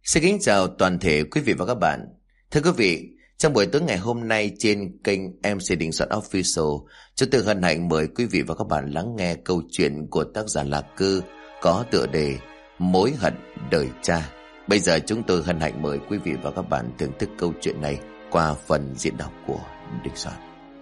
Xin kính chào toàn thể quý vị và các bạn. Thưa quý vị, trong buổi tối ngày hôm nay trên kênh MC Đình Soạn Official, chúng tôi hân hạnh mời quý vị và các bạn lắng nghe câu chuyện của tác giả Lạc Cư có tựa đề Mối hận đời cha. Bây giờ chúng tôi hân hạnh mời quý vị và các bạn thưởng thức câu chuyện này qua phần diễn đọc của Đình Soạn.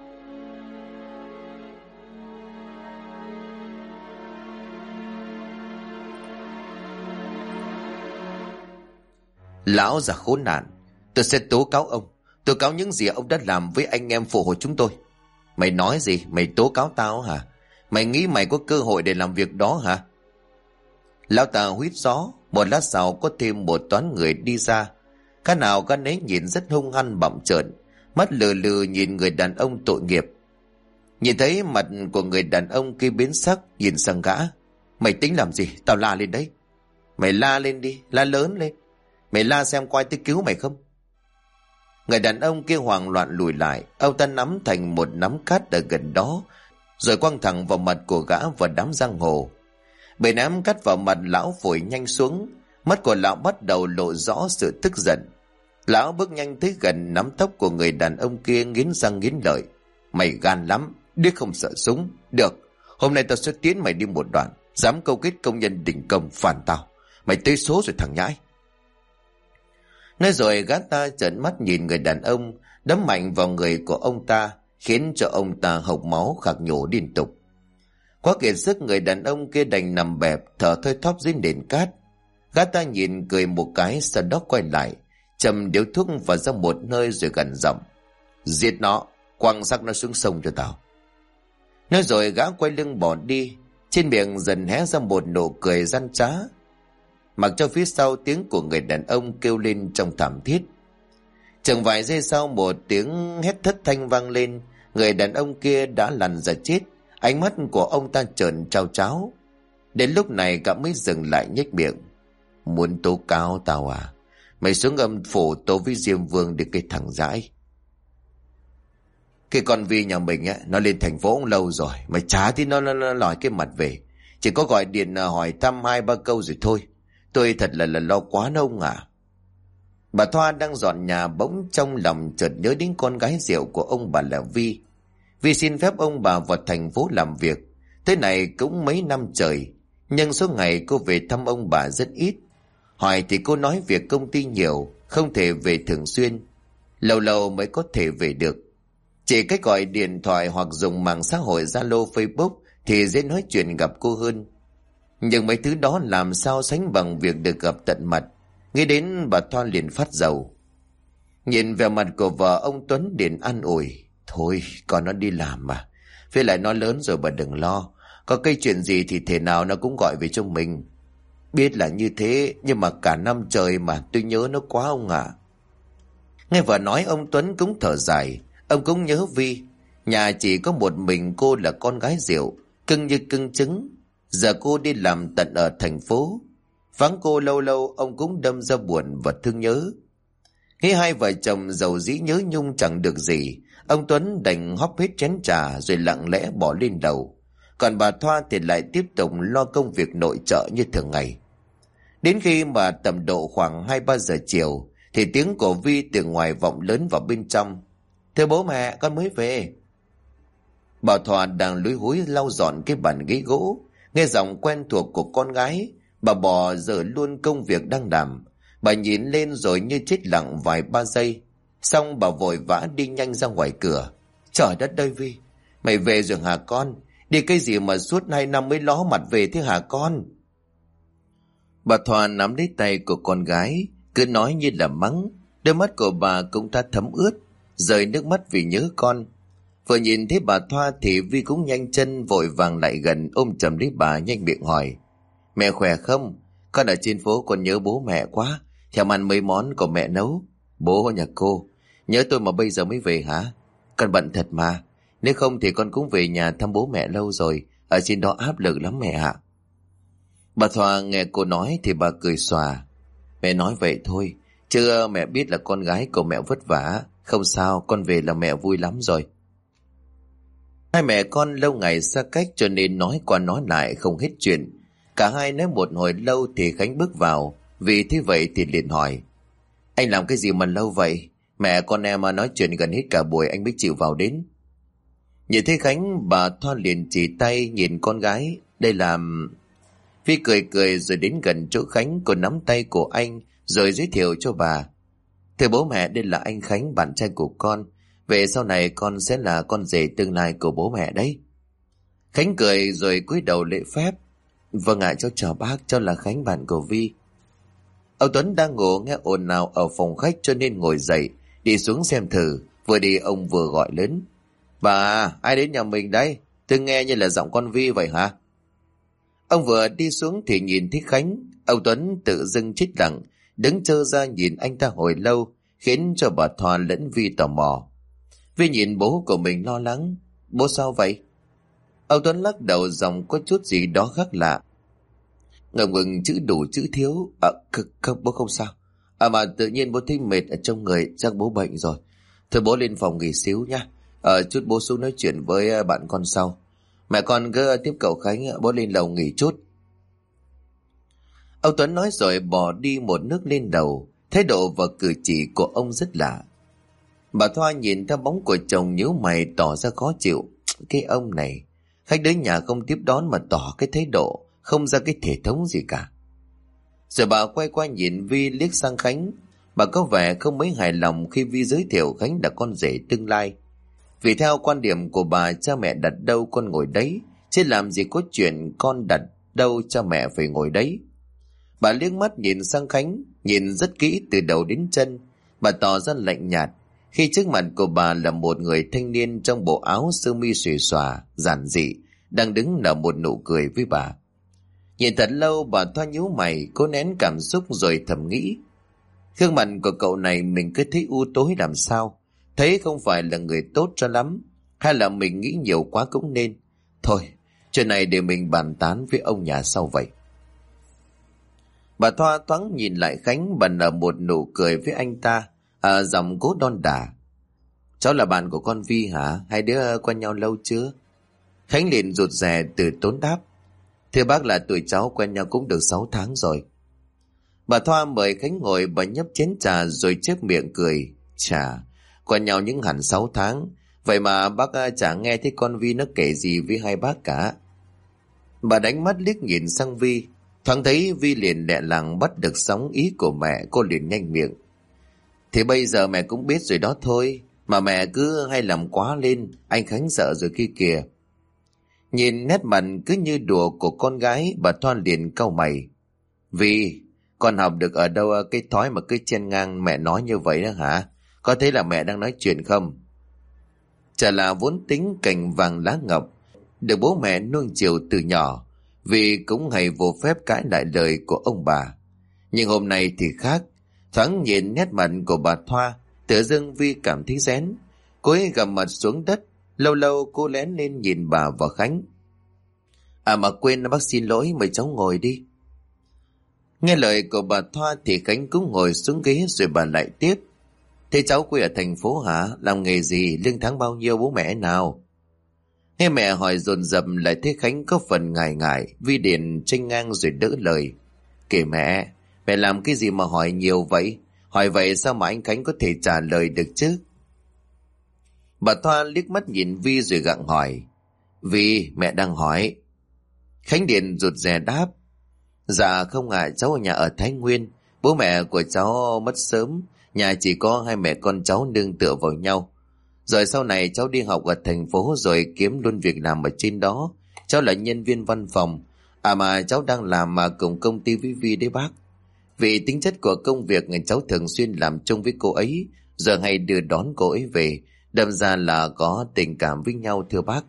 Lão già khốn nạn, tôi sẽ tố cáo ông. Tố cáo những gì ông đã làm với anh em phụ hồ chúng tôi. Mày nói gì? Mày tố cáo tao hả? Mày nghĩ mày có cơ hội để làm việc đó hả? Lão ta huýt gió. Một lát sau có thêm một toán người đi ra. Cái nào cái nấy nhìn rất hung hăng bặm trợn, mắt lừ lừ nhìn người đàn ông tội nghiệp. Nhìn thấy mặt của người đàn ông kia biến sắc, nhìn sang gã. Mày tính làm gì? Tao la lên đấy. Mày la lên đi, la lớn lên. Mày la xem có ai tới cứu mày không? Người đàn ông kia hoảng loạn lùi lại. Ông ta nắm thành một nắm cát ở gần đó, rồi quăng thẳng vào mặt của gã và đám giang hồ. Bầy ném cát vào mặt lão phổi nhanh xuống. Mắt của lão bắt đầu lộ rõ sự tức giận. Lão bước nhanh tới gần, nắm tóc của người đàn ông kia, nghiến răng nghiến lợi. Mày gan lắm, điếc không sợ súng. Được, hôm nay tao sẽ tiến mày đi một đoạn. Dám câu kết công nhân đình công phản tao, mày tới số rồi thằng nhãi. Nói rồi gã ta trợn mắt nhìn người đàn ông, đấm mạnh vào người của ông ta, khiến cho ông ta hộc máu khạc nhổ liên tục. Quá kiệt sức, người đàn ông kia đành nằm bẹp thở thoi thóp dưới nền cát. Gã ta nhìn cười một cái, sau đó quay lại châm điếu thuốc vào ra một nơi rồi gằn giọng: Giết nó, quăng xác nó xuống sông cho tao. Nói rồi gã quay lưng bỏ đi, trên miệng dần hé ra một nụ cười gian trá, mặc cho phía sau tiếng của người đàn ông kêu lên trong thảm thiết. Chừng vài giây sau, một tiếng hét thất thanh vang lên. Người đàn ông kia đã lăn ra chết. Ánh mắt của ông ta trợn trao tráo. Đến lúc này gã mới dừng lại, nhếch miệng: Muốn tố cáo tao à? Mày xuống âm phủ tố với Diêm Vương để cái thằng dãi. Cái con Vi nhà mình á, nó lên thành phố lâu rồi, mày chả thì nó lòi cái mặt về. Chỉ có gọi điện hỏi thăm 2-3 câu rồi thôi. Tôi thật là lo quá ông à. Bà Thoa đang dọn nhà, bỗng trong lòng chợt nhớ đến con gái rượu của ông bà là Vi. Vi xin phép ông bà vào thành phố làm việc. Thế này cũng mấy năm trời, nhưng số ngày cô về thăm ông bà rất ít. Hỏi thì cô nói việc công ty nhiều, không thể về thường xuyên, lâu lâu mới có thể về được. Chỉ cách gọi điện thoại hoặc dùng mạng xã hội Zalo, Facebook thì dễ nói chuyện gặp cô hơn. Nhưng mấy thứ đó làm sao sánh bằng việc được gặp tận mặt. Nghĩ đến bà Thoa liền phát dầu. Nhìn vẻ mặt của vợ, ông Tuấn liền an ủi: Thôi con nó đi làm mà, với lại nó lớn rồi, bà đừng lo. Có cái chuyện gì thì thể nào nó cũng gọi về cho mình. Biết là như thế, nhưng mà cả năm trời mà tôi nhớ nó quá ông ạ. Nghe vợ nói, ông Tuấn cũng thở dài. Ông cũng nhớ Vi. Nhà chỉ có một mình cô là con gái rượu, cưng như cưng trứng. Giờ cô đi làm tận ở thành phố, vắng cô lâu lâu ông cũng đâm ra buồn và thương nhớ. Khi hai vợ chồng dầu dĩ nhớ nhung chẳng được gì, ông Tuấn đành hóp hết chén trà rồi lặng lẽ bỏ lên đầu. Còn bà Thoa thì lại tiếp tục lo công việc nội trợ như thường ngày. Đến khi mà tầm độ khoảng 2-3 giờ chiều thì tiếng của Vi từ ngoài vọng lớn vào bên trong: Thưa bố mẹ, con mới về. Bà Thoa đang lúi húi lau dọn cái bàn ghế gỗ. Nghe giọng quen thuộc của con gái, bà bỏ dở luôn công việc đang làm. Bà nhìn lên rồi như chết lặng vài ba giây, xong bà vội vã đi nhanh ra ngoài cửa. Trời đất ơi Vi, mày về rồi hả con? Đi cái gì mà suốt 2 năm mới ló mặt về thế hả con? Bà Thoa nắm lấy tay của con gái, cứ nói như là mắng. Đôi mắt của bà cũng đã thấm ướt, rơi nước mắt vì nhớ con. Vừa nhìn thấy bà Thoa thì Vi cũng nhanh chân vội vàng lại gần, ôm chầm lấy bà, nhanh miệng hỏi: Mẹ khỏe không? Con ở trên phố còn nhớ bố mẹ quá, thèm ăn mấy món của mẹ nấu. Bố nhà cô nhớ tôi mà bây giờ mới về hả? Con bận thật mà, nếu không thì con cũng về nhà thăm bố mẹ lâu rồi, ở trên đó áp lực lắm mẹ ạ. Bà Thoa nghe cô nói thì bà cười xòa: Mẹ nói vậy thôi, chứ mẹ biết là con gái của mẹ vất vả. Không sao, con về là mẹ vui lắm rồi. Hai mẹ con lâu ngày xa cách cho nên nói qua nói lại không hết chuyện. Cả hai nói một hồi lâu thì Khánh bước vào, Vì thế vậy thì liền hỏi: Anh làm cái gì mà lâu vậy? Mẹ con em mà nói chuyện gần hết cả buổi anh mới chịu vào đến. Nhìn thấy Khánh, bà Thoa liền chỉ tay nhìn con gái. Đây là... Vi cười cười rồi đến gần chỗ Khánh, cô nắm tay của anh rồi giới thiệu cho bà: Thưa bố mẹ, đây là anh Khánh, bạn trai của con. Về sau này con sẽ là con rể tương lai của bố mẹ đấy. Khánh cười rồi cúi đầu lễ phép: Vâng ạ, cháu chào bác, cháu là Khánh, bạn của Vi. Ông Tuấn đang ngủ nghe ồn ào ở phòng khách cho nên ngồi dậy đi xuống xem thử. Vừa đi ông vừa gọi lớn: Bà, ai đến nhà mình đấy? Tôi nghe như là giọng con Vi vậy hả? Ông vừa đi xuống thì nhìn thấy Khánh. Ông Tuấn tự dưng chết lặng, đứng trơ ra nhìn anh ta hồi lâu, khiến cho bà Thoa lẫn Vi tò mò. Vi nhìn bố của mình lo lắng: Bố sao vậy? Ông Tuấn lắc đầu, giọng có chút gì đó khác lạ. Ngập ngừng chữ đủ chữ thiếu: Không, bố không sao. Mà tự nhiên bố thấy mệt ở trong người, chắc bố bệnh rồi. Thôi bố lên phòng nghỉ xíu nhá. Chút bố xuống nói chuyện với bạn con sau. Mẹ con cứ tiếp cậu Khánh, bố lên lầu nghỉ chút. Ông Tuấn nói rồi bỏ đi một nước lên đầu. Thái độ và cử chỉ của ông rất lạ. Bà Thoa nhìn theo bóng của chồng nhíu mày tỏ ra khó chịu. Cái ông này, khách đến nhà không tiếp đón mà tỏ cái thái độ không ra cái thể thống gì cả. Rồi bà quay qua nhìn Vi, liếc sang Khánh. Bà có vẻ không mấy hài lòng khi Vi giới thiệu Khánh là con rể tương lai. Vì theo quan điểm của bà, cha mẹ đặt đâu con ngồi đấy, chứ làm gì có chuyện con đặt đâu cha mẹ phải ngồi đấy. Bà liếc mắt nhìn sang Khánh, nhìn rất kỹ từ đầu đến chân. Bà tỏ ra lạnh nhạt khi trước mặt của bà là một người thanh niên trong bộ áo sơ mi xuề xòa, giản dị, đang đứng nở một nụ cười với bà. Nhìn thật lâu, bà Thoa nhíu mày, cố nén cảm xúc rồi thầm nghĩ: gương mặt của cậu này mình cứ thấy u tối làm sao, thấy không phải là người tốt cho lắm, hay là mình nghĩ nhiều quá cũng nên. Thôi, chuyện này để mình bàn tán với ông nhà sau vậy. Bà Thoa thoáng nhìn lại Khánh, bà nở một nụ cười với anh ta, giọng cố đon đả: Cháu là bạn của con Vi hả? Hai đứa quen nhau lâu chưa? Khánh liền rụt rè từ tốn đáp: Thưa bác, là tụi cháu quen nhau cũng được 6 tháng rồi. Bà Thoa mời Khánh ngồi, bà nhấp chén trà rồi chép miệng cười: Chà, quen nhau những hẳn 6 tháng, vậy mà bác chả nghe thấy con Vi nó kể gì với hai bác cả. Bà đánh mắt liếc nhìn sang Vi, thoáng thấy Vi liền lẹ làng bắt được sóng ý của mẹ, cô liền nhanh miệng: Thì bây giờ mẹ cũng biết rồi đó thôi, mà mẹ cứ hay làm quá lên, anh Khánh sợ rồi kia kìa. Nhìn nét mặt cứ như đùa của con gái, bà Thoa liền cau mày: Vi, con học được ở đâu cái thói mà cứ chen ngang mẹ nói như vậy đó hả? Có thấy là mẹ đang nói chuyện không? Chả là vốn tính cành vàng lá ngọc, được bố mẹ nuông chiều từ nhỏ, vì cũng hay vô phép cãi lại lời của ông bà. Nhưng hôm nay thì khác, thoáng nhìn nét mặt của bà Thoa, tự dưng Vi cảm thấy rén. Cô ấy gầm mặt xuống đất, lâu lâu cô lén lên nhìn bà và Khánh: Mà quên, bác xin lỗi, mời cháu ngồi đi. Nghe lời của bà Thoa thì Khánh cũng ngồi xuống ghế, rồi bà lại tiếp: Thế cháu quê ở thành phố hả? Làm nghề gì? Lương tháng bao nhiêu bố mẹ nào? Nghe mẹ hỏi dồn dập lại thấy Khánh có phần ngại ngại. Vi điền tranh ngang rồi đỡ lời: Kể mẹ, mẹ làm cái gì mà hỏi nhiều vậy? Hỏi vậy sao mà anh Khánh có thể trả lời được chứ? Bà Thoa liếc mắt nhìn Vi rồi gặng hỏi: Vi, mẹ đang hỏi. Khánh điền rụt rè đáp: Dạ không ạ, cháu ở nhà ở Thái Nguyên. Bố mẹ của cháu mất sớm, nhà chỉ có hai mẹ con cháu nương tựa vào nhau. Rồi sau này cháu đi học ở thành phố rồi kiếm luôn việc làm ở trên đó. Cháu là nhân viên văn phòng. Mà cháu đang làm mà cùng công ty với Vi đấy bác. Vì tính chất của công việc, cháu thường xuyên làm chung với cô ấy, giờ hay đưa đón cô ấy về, đâm ra là có tình cảm với nhau thưa bác.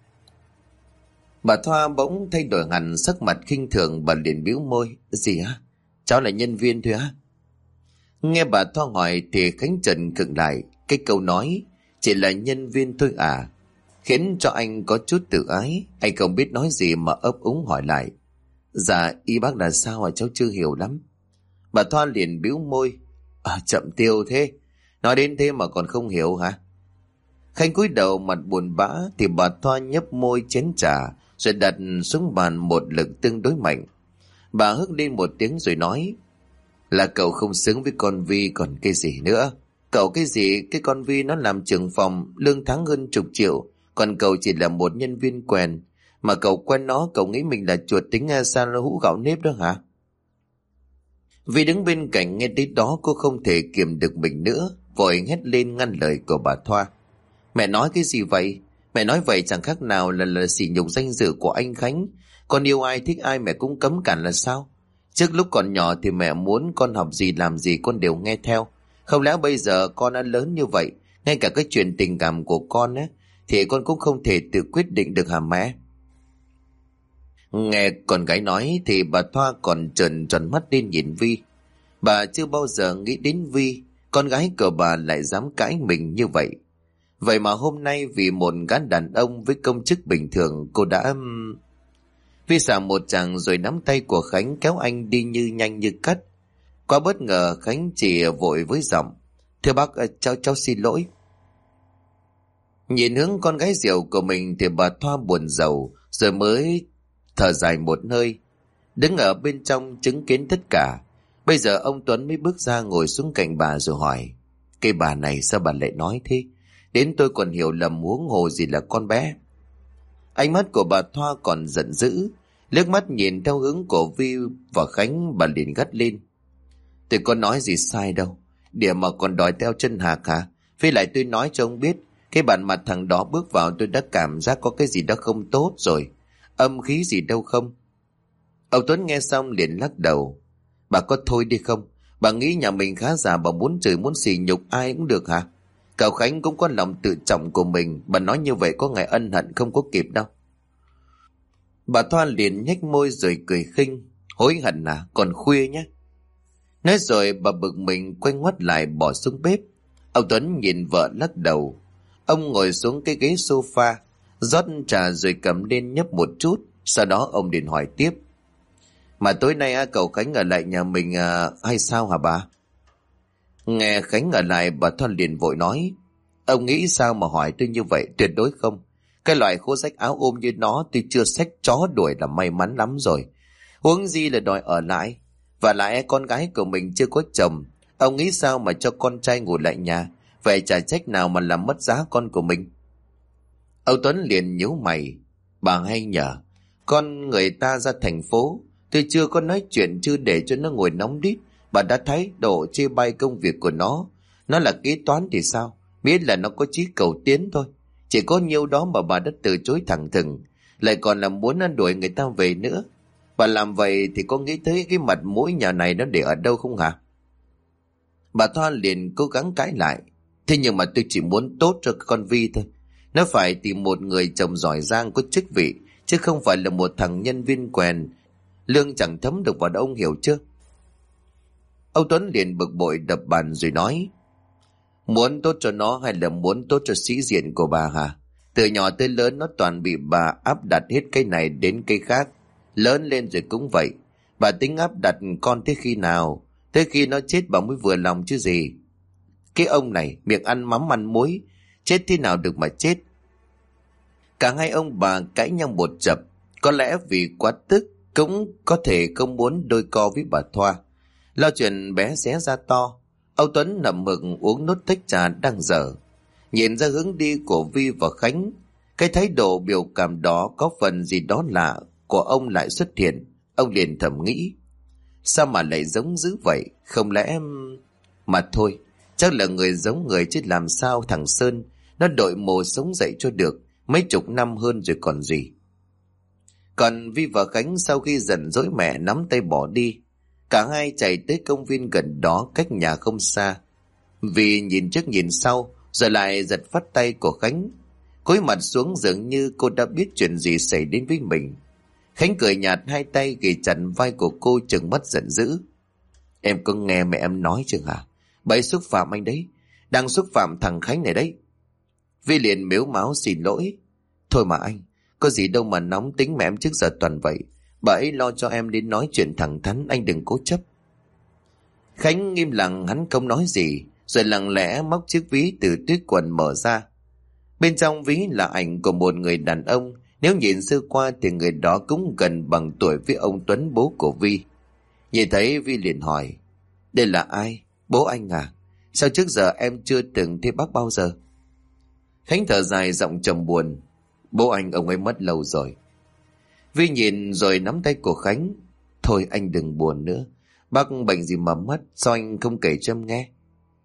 Bà Thoa bỗng thay đổi hẳn sắc mặt khinh thường, bà liền bĩu môi: Gì á? Cháu là nhân viên thôi á? Nghe bà Thoa hỏi thì Khánh Trần khựng lại. Cái câu nói chỉ là nhân viên thôi à, khiến cho anh có chút tự ái. Anh không biết nói gì mà ấp úng hỏi lại: Dạ, ý bác là sao cháu chưa hiểu lắm. Bà Thoa liền bĩu môi: Chậm tiêu thế, nói đến thế mà còn không hiểu hả? Khánh cúi đầu mặt buồn bã thì bà Thoa nhấp môi chén trà rồi đặt xuống bàn một lực tương đối mạnh. Bà hức lên một tiếng rồi nói: Là cậu không xứng với con Vi còn cái gì nữa. Cậu cái gì, cái con Vi nó làm trưởng phòng, lương tháng hơn chục triệu, còn cậu chỉ là một nhân viên quèn. Mà cậu quen nó, cậu nghĩ mình là chuột tính sa hũ gạo nếp đó hả? Vi đứng bên cạnh nghe tới đó, cô không thể kiềm được mình nữa, vội hét lên ngăn lời của bà Thoa. Mẹ nói cái gì vậy? Mẹ nói vậy chẳng khác nào là sỉ nhục danh dự của anh Khánh. Con yêu ai thích ai mẹ cũng cấm cản là sao? Trước lúc còn nhỏ thì mẹ muốn con học gì làm gì con đều nghe theo. Không lẽ bây giờ con đã lớn như vậy, ngay cả cái chuyện tình cảm của con á, thì con cũng không thể tự quyết định được hả mẹ? Nghe con gái nói thì bà Thoa còn trợn tròn mắt lên nhìn Vi. Bà chưa bao giờ nghĩ đến Vi, con gái của bà lại dám cãi mình như vậy. Vậy mà hôm nay vì một gã đàn ông với công chức bình thường, cô đã... Vi xả một chàng rồi nắm tay của Khánh kéo anh đi như nhanh như cắt. Quá bất ngờ, Khánh chỉ vội với giọng: Thưa bác, cháu xin lỗi. Nhìn hướng con gái rượu của mình thì bà Thoa buồn rầu, rồi mới thở dài một hơi. Đứng ở bên trong chứng kiến tất cả, bây giờ ông Tuấn mới bước ra ngồi xuống cạnh bà rồi hỏi: Cái bà này sao bà lại nói thế? Đến tôi còn hiểu lầm, huống hồ gì là con bé. Ánh mắt của bà Thoa còn giận dữ, liếc mắt nhìn theo hướng của Vi và Khánh, bà liền gắt lên: Tôi có nói gì sai đâu, điểm mà còn đòi theo chân hạc hả? Với lại tôi nói cho ông biết, cái bản mặt thằng đó bước vào tôi đã cảm giác có cái gì đó không tốt rồi. Âm khí gì đâu không? Ông Tuấn nghe xong liền lắc đầu: Bà có thôi đi không? Bà nghĩ nhà mình khá giả, bà muốn chửi muốn sỉ nhục ai cũng được hả? Cậu Khánh cũng có lòng tự trọng của mình, bà nói như vậy có ngày ân hận không có kịp đâu. Bà Thoa liền nhếch môi rồi cười khinh: Hối hận à? Còn khuya nhé. Nói rồi bà bực mình quay ngoắt lại bỏ xuống bếp. Ông Tuấn nhìn vợ lắc đầu. Ông ngồi xuống cái ghế sofa, rót trà rồi cầm lên nhấp một chút. Sau đó ông liền hỏi tiếp: Mà tối nay cậu Khánh ở lại nhà mình hay sao hả bà? Nghe Khánh ở lại, bà Thoa liền vội nói: Ông nghĩ sao mà hỏi tôi như vậy? Tuyệt đối không. Cái loại khố rách áo ôm như nó tôi chưa xách chó đuổi là may mắn lắm rồi, huống gì là đòi ở lại. Và lại con gái của mình chưa có chồng, ông nghĩ sao mà cho con trai ngủ lại nhà? Vậy chả trách nào mà làm mất giá con của mình. Ông Tuấn liền nhíu mày: Bà hay nhờ, con người ta ra thành phố, tôi chưa có nói chuyện chứ để cho nó ngồi nóng đít. Bà đã thấy độ chê bai công việc của nó là kế toán thì sao? Biết là nó có chí cầu tiến thôi. Chỉ có nhiêu đó mà bà đã từ chối thẳng thừng, lại còn là muốn đuổi người ta về nữa. Bà làm vậy thì có nghĩ tới cái mặt mũi nhà này nó để ở đâu không hả? Bà Thoa liền cố gắng cãi lại: Thế nhưng mà tôi chỉ muốn tốt cho con Vi thôi. Nó phải tìm một người chồng giỏi giang có chức vị, chứ không phải là một thằng nhân viên quèn, lương chẳng thấm được vào đâu, ông hiểu chưa? Ông Tuấn liền bực bội đập bàn rồi nói: Muốn tốt cho nó hay là muốn tốt cho sĩ diện của bà hả? Từ nhỏ tới lớn nó toàn bị bà áp đặt hết cái này đến cái khác. Lớn lên rồi cũng vậy. Bà tính áp đặt con tới khi nào? Tới khi nó chết bà mới vừa lòng chứ gì. Cái ông này miệng ăn mắm ăn muối, chết thế nào được mà chết. Cả hai ông bà cãi nhau một chập. Có lẽ vì quá tức, cũng có thể không muốn đôi co với bà Thoa. Lo chuyện bé xé ra to, ông Tuấn nằm mực uống nốt tách trà đang dở. Nhìn ra hướng đi của Vi và Khánh, cái thái độ biểu cảm đó có phần gì đó lạ của ông lại xuất hiện. Ông liền thầm nghĩ: Sao mà lại giống dữ vậy? Không lẽ... Mà thôi, chắc là người giống người chứ làm sao thằng Sơn nó đội mồ sống dậy cho được, mấy chục năm hơn rồi còn gì. Còn Vi và Khánh sau khi giận dỗi mẹ nắm tay bỏ đi. Cả hai chạy tới công viên gần đó cách nhà không xa. Vi nhìn trước nhìn sau rồi lại giật phát tay của Khánh. Cúi mặt xuống dường như cô đã biết chuyện gì xảy đến với mình. Khánh cười nhạt, hai tay ghì chặt vai của cô, trừng mắt giận dữ: Em có nghe mẹ em nói chưa hả? Bà ấy xúc phạm anh đấy, đang xúc phạm thằng Khánh này đấy. Vi liền mếu máo xin lỗi: Thôi mà anh, có gì đâu mà nóng tính mẹ em trước giờ toàn vậy. Bà ấy lo cho em đến nói chuyện thẳng thắn, anh đừng cố chấp. Khánh im lặng, hắn không nói gì, rồi lặng lẽ móc chiếc ví từ túi quần mở ra. Bên trong ví là ảnh của một người đàn ông, nếu nhìn sơ qua thì người đó cũng gần bằng tuổi với ông Tuấn, bố của Vi. Nhìn thấy Vi liền hỏi: Đây là ai? Bố anh à? Sao trước giờ em chưa từng thấy bác bao giờ? Khánh thở dài giọng trầm buồn. Bố anh, ông ấy mất lâu rồi. Vi nhìn rồi nắm tay của Khánh. Thôi anh đừng buồn nữa. Bác bệnh gì mà mất, sao anh không kể cho em nghe?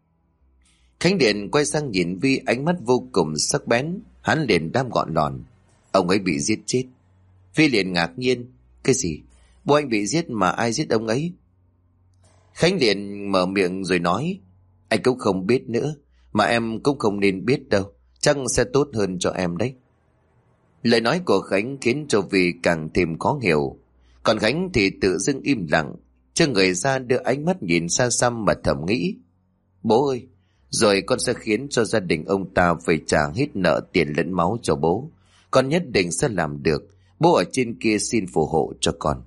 Khánh Điện quay sang nhìn Vi, ánh mắt vô cùng sắc bén. Hắn liền đáp gọn lòn. Ông ấy bị giết chết. Vi liền ngạc nhiên. Cái gì? Bố anh bị giết mà ai giết ông ấy? Khánh liền mở miệng rồi nói. Anh cũng không biết nữa, mà em cũng không nên biết đâu. Chắc sẽ tốt hơn cho em đấy. Lời nói của Khánh khiến cho Vi càng thêm khó hiểu. Còn Khánh thì tự dưng im lặng, cho người ra đưa ánh mắt nhìn xa xăm mà thầm nghĩ. Bố ơi, rồi con sẽ khiến cho gia đình ông ta phải trả hết nợ tiền lẫn máu cho bố. Con nhất định sẽ làm được. Bố ở trên kia xin phù hộ cho con.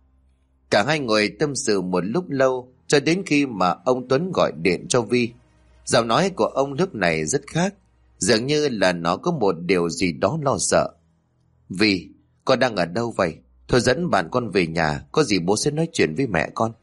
Cả hai người tâm sự một lúc lâu, cho đến khi mà ông Tuấn gọi điện cho Vi. Giọng nói của ông lúc này rất khác, dường như là nó có một điều gì đó lo sợ. Vi, con đang ở đâu vậy? Thôi dẫn bạn con về nhà, có gì bố sẽ nói chuyện với mẹ con.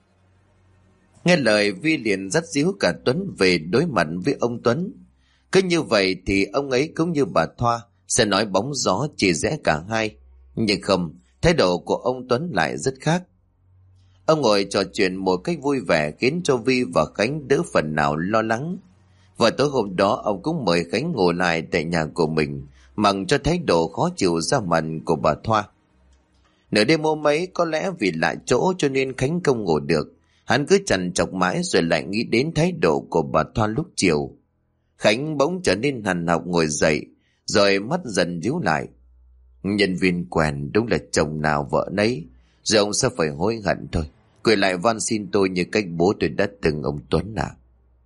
Nghe lời, Vi liền dắt díu cả Tuấn về đối mặt với ông Tuấn. Cứ như vậy thì ông ấy cũng như bà Thoa sẽ nói bóng gió chỉ rẽ cả hai. Nhưng không, thái độ của ông Tuấn lại rất khác. Ông ngồi trò chuyện một cách vui vẻ khiến cho Vi và Khánh đỡ phần nào lo lắng. Và tối hôm đó ông cũng mời Khánh ngồi lại tại nhà của mình, mặc cho thái độ khó chịu ra mặt của bà Thoa. Nửa đêm hôm ấy, có lẽ vì lạ chỗ cho nên Khánh không ngủ được. Hắn cứ trằn trọc mãi rồi lại nghĩ đến thái độ của bà Thoa lúc chiều. Khánh bỗng trở nên hằn học ngồi dậy, rồi mắt dần díu lại. Nhân viên quèn đúng là chồng nào vợ nấy, rồi ông sẽ phải hối hận thôi. Quay lại van xin tôi như cách bố tôi đã từng ông Tuấn à.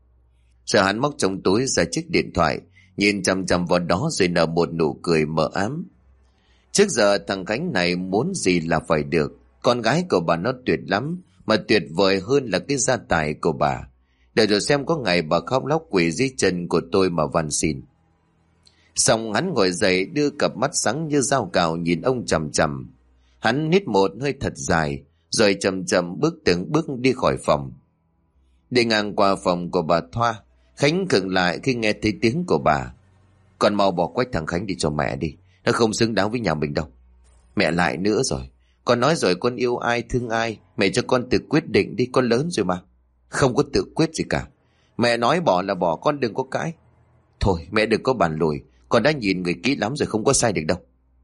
Rồi hắn móc trong túi ra chiếc điện thoại, nhìn chằm chằm vào đó rồi nở một nụ cười mờ ám. Trước giờ thằng Khánh này muốn gì là phải được. Con gái của bà nó tuyệt lắm, mà tuyệt vời hơn là cái gia tài của bà. Để rồi xem có ngày bà khóc lóc quỳ dưới chân của tôi mà van xin. Xong hắn ngồi dậy, đưa cặp mắt sáng như dao cạo nhìn ông chằm chằm. Hắn hít một hơi thật dài, rồi chậm chậm bước từng bước đi khỏi phòng. Đi ngang qua phòng của bà Thoa, Khánh khựng lại khi nghe thấy tiếng của bà. Con mau bỏ quách thằng Khánh đi cho mẹ đi, nó không xứng đáng với nhà mình đâu. Mẹ lại nữa rồi, con nói rồi, con yêu ai thương ai, mẹ cho con tự quyết định đi, con lớn rồi mà. Không có tự quyết gì cả. Mẹ nói bỏ là bỏ, con đừng có cãi. Thôi mẹ đừng có bàn lùi, con đã nhìn người kỹ lắm rồi, không có sai được đâu.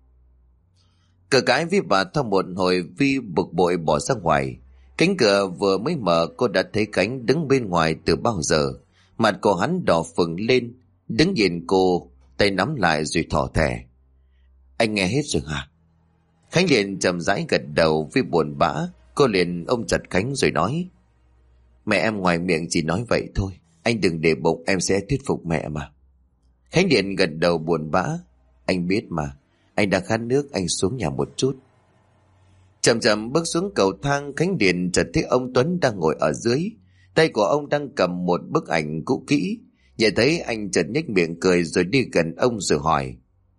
Cờ cãi với bà Thoa một hồi, Vi bực bội bỏ ra ngoài. Cánh cửa vừa mới mở, cô đã thấy Khánh đứng bên ngoài từ bao giờ. Mặt cô hắn đỏ phừng lên, đứng nhìn cô, tay nắm lại rồi thỏ thẻ. Anh nghe hết rồi hả? Khánh liền chậm rãi gật đầu. Vi buồn bã, cô liền ôm chặt Khánh rồi nói. Mẹ em ngoài miệng chỉ nói vậy thôi, anh đừng để bụng, em sẽ thuyết phục mẹ mà. Khánh liền gật đầu buồn bã. Anh biết mà, anh đang khát nước, anh xuống nhà một chút. Chậm chậm bước xuống cầu thang, Khánh Điện chợt thấy ông Tuấn đang ngồi ở dưới. Tay của ông đang cầm một bức ảnh cũ kỹ. Nhìn thấy anh chợt nhếch miệng cười rồi đi gần ông rồi hỏi.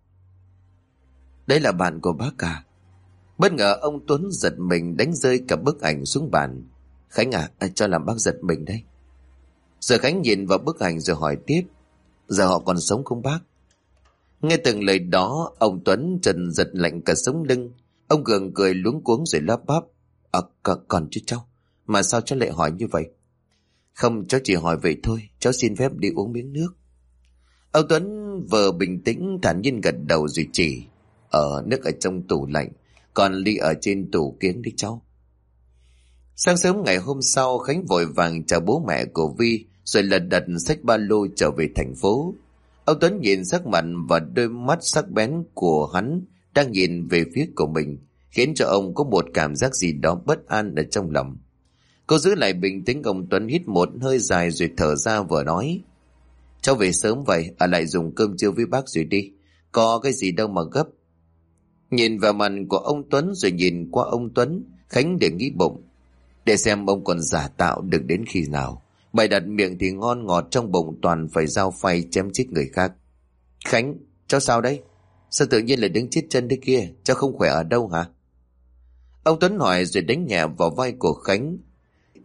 Đấy là bạn của bác à? Bất ngờ ông Tuấn giật mình đánh rơi cả bức ảnh xuống bàn. Khánh à, anh cho làm bác giật mình đấy. Giờ Khánh nhìn vào bức ảnh rồi hỏi tiếp. Giờ họ còn sống không bác? Nghe từng lời đó, ông Tuấn trần giật lạnh cả sống lưng. Ông gượng cười luống cuống rồi lắp bắp. Còn chứ cháu. Mà sao cháu lại hỏi như vậy? Không, cháu chỉ hỏi vậy thôi. Cháu xin phép đi uống miếng nước. Ông Tuấn vừa bình tĩnh thản nhiên gật đầu rồi chỉ. Nước ở trong tủ lạnh, còn ly ở trên tủ kiếng đấy cháu. Sáng sớm ngày hôm sau, Khánh vội vàng chào bố mẹ của Vi rồi lật đật xách ba lô trở về thành phố. Ông Tuấn nhìn sắc mặt và đôi mắt sắc bén của hắn đang nhìn về phía của mình, khiến cho ông có một cảm giác gì đó bất an ở trong lòng. Cô giữ lại bình tĩnh, ông Tuấn hít một hơi dài rồi thở ra vừa nói. Cháu về sớm vậy, ở lại dùng cơm trưa với bác rồi đi, có cái gì đâu mà gấp. Nhìn vào mặt của ông Tuấn rồi nhìn qua ông Tuấn, Khánh để nghĩ bụng. Để xem ông còn giả tạo được đến khi nào. Bày đặt miệng thì ngon ngọt, trong bụng toàn phải dao phay chém chết người khác. Khánh, cháu sao đấy? Sao tự nhiên lại đứng chết chân thế kia? Cháu không khỏe ở đâu hả? Ông Tuấn hỏi rồi đánh nhẹ vào vai của Khánh.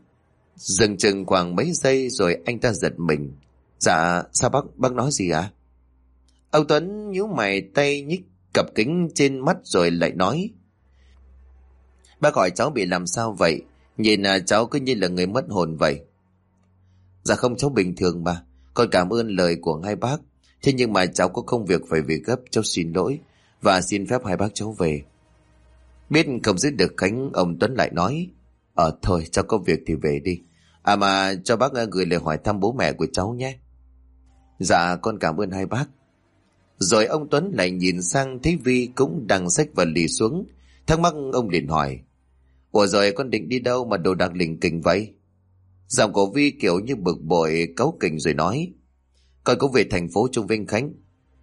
Dừng chừng khoảng mấy giây rồi anh ta giật mình. Dạ sao bác nói gì ạ? Ông Tuấn nhíu mày, tay nhích cặp kính trên mắt rồi lại nói. Bác hỏi cháu bị làm sao vậy? Nhìn cháu cứ như là người mất hồn vậy. Dạ không, cháu bình thường mà. Con cảm ơn lời của hai bác. Thế nhưng mà cháu có công việc phải về gấp, cháu xin lỗi và xin phép hai bác cháu về. Biết không giữ được Khánh, ông Tuấn lại nói. Thôi cháu có việc thì về đi. Mà cho bác gửi lời hỏi thăm bố mẹ của cháu nhé. Dạ con cảm ơn hai bác. Rồi ông Tuấn lại nhìn sang thấy Vi cũng đang xách vật lì xuống. Thắc mắc ông liền hỏi. Ủa rồi con định đi đâu mà đồ đạc lỉnh kỉnh vậy? Giọng của Vi kiểu như bực bội cáu kỉnh rồi nói. Con cũng về thành phố Trung Vinh Khánh.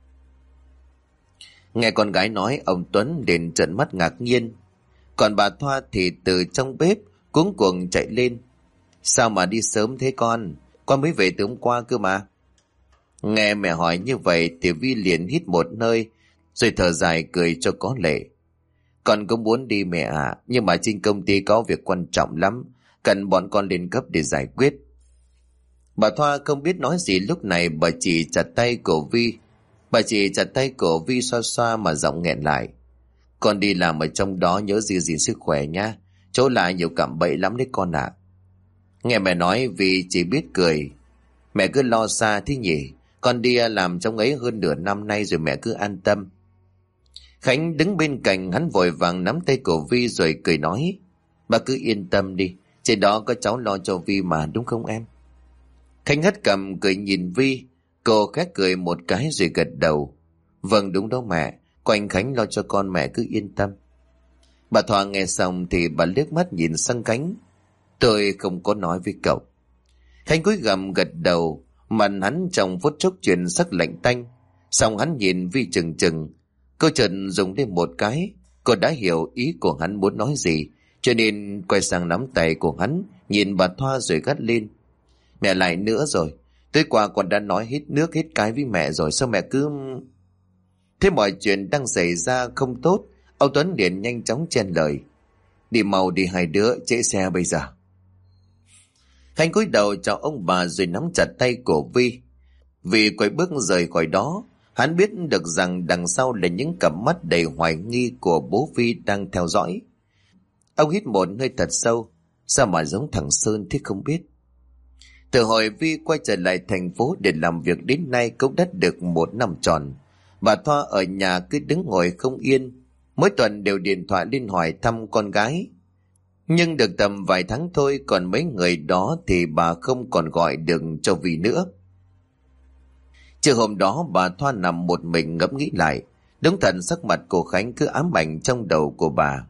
Nghe con gái nói, ông Tuấn liền trợn mắt ngạc nhiên. Còn bà Thoa thì từ trong bếp cuống cuồng chạy lên. Sao mà đi sớm thế con? Con mới về từ hôm qua cơ mà. Nghe mẹ hỏi như vậy thì Vi liền hít một hơi rồi thở dài cười cho có lệ. Con cũng muốn đi mẹ ạ, nhưng mà trên công ty có việc quan trọng lắm, cần bọn con lên cấp để giải quyết. Bà Thoa không biết nói gì lúc này, bà chỉ chặt tay của Vi. Bà chỉ chặt tay của Vi xoa xoa mà giọng nghẹn lại. Con đi làm ở trong đó nhớ giữ gìn sức khỏe nhá. Chỗ lại nhiều cạm bẫy lắm đấy con ạ. Nghe mẹ nói Vi chỉ biết cười. Mẹ cứ lo xa thế nhỉ. Con đi làm trong ấy hơn nửa năm nay rồi, mẹ cứ an tâm. Khánh đứng bên cạnh hắn vội vàng nắm tay của Vi rồi cười nói. Bà cứ yên tâm đi, trên đó có cháu lo cho Vi mà, đúng không em? Khánh hất cằm cười nhìn Vi. Cô khẽ cười một cái rồi gật đầu. Vâng đúng đó mẹ, có anh Khánh lo cho con, mẹ cứ yên tâm. Bà Thoa nghe xong thì bà liếc mắt nhìn sang Khánh. Tôi không có nói với cậu. Khánh cúi gằm gật đầu. Mặt hắn trong phút chốc chuyển sắc lạnh tanh. Xong hắn nhìn Vi chừng chừng. Cô chợt dùng lên một cái. Cô đã hiểu ý của hắn muốn nói gì, cho nên quay sang nắm tay của hắn, nhìn bà Thoa rồi gắt lên. Mẹ lại nữa rồi. Tối qua con đã nói hết nước hết cái với mẹ rồi, sao mẹ cứ... Thế mọi chuyện đang xảy ra không tốt. Ông Tuấn liền nhanh chóng chen lời. Đi mau đi hai đứa, trễ xe bây giờ. Khánh cúi đầu chào ông bà rồi nắm chặt tay của Vi. Vì quay bước rời khỏi đó, hắn biết được rằng đằng sau là những cặp mắt đầy hoài nghi của bố Vi đang theo dõi. Ông hít một hơi thật sâu. Sao mà giống thằng Sơn thế không biết. Từ hồi Vi quay trở lại thành phố để làm việc đến nay cũng đã được 1 năm tròn. Bà Thoa ở nhà cứ đứng ngồi không yên. Mỗi tuần đều điện thoại lên hỏi thăm con gái. Nhưng được tầm vài tháng thôi, còn mấy người đó thì bà không còn gọi được cho Vi nữa. Chiều hôm đó bà Thoa nằm một mình ngẫm nghĩ lại. Đúng thật sắc mặt của Khánh cứ ám ảnh trong đầu của bà.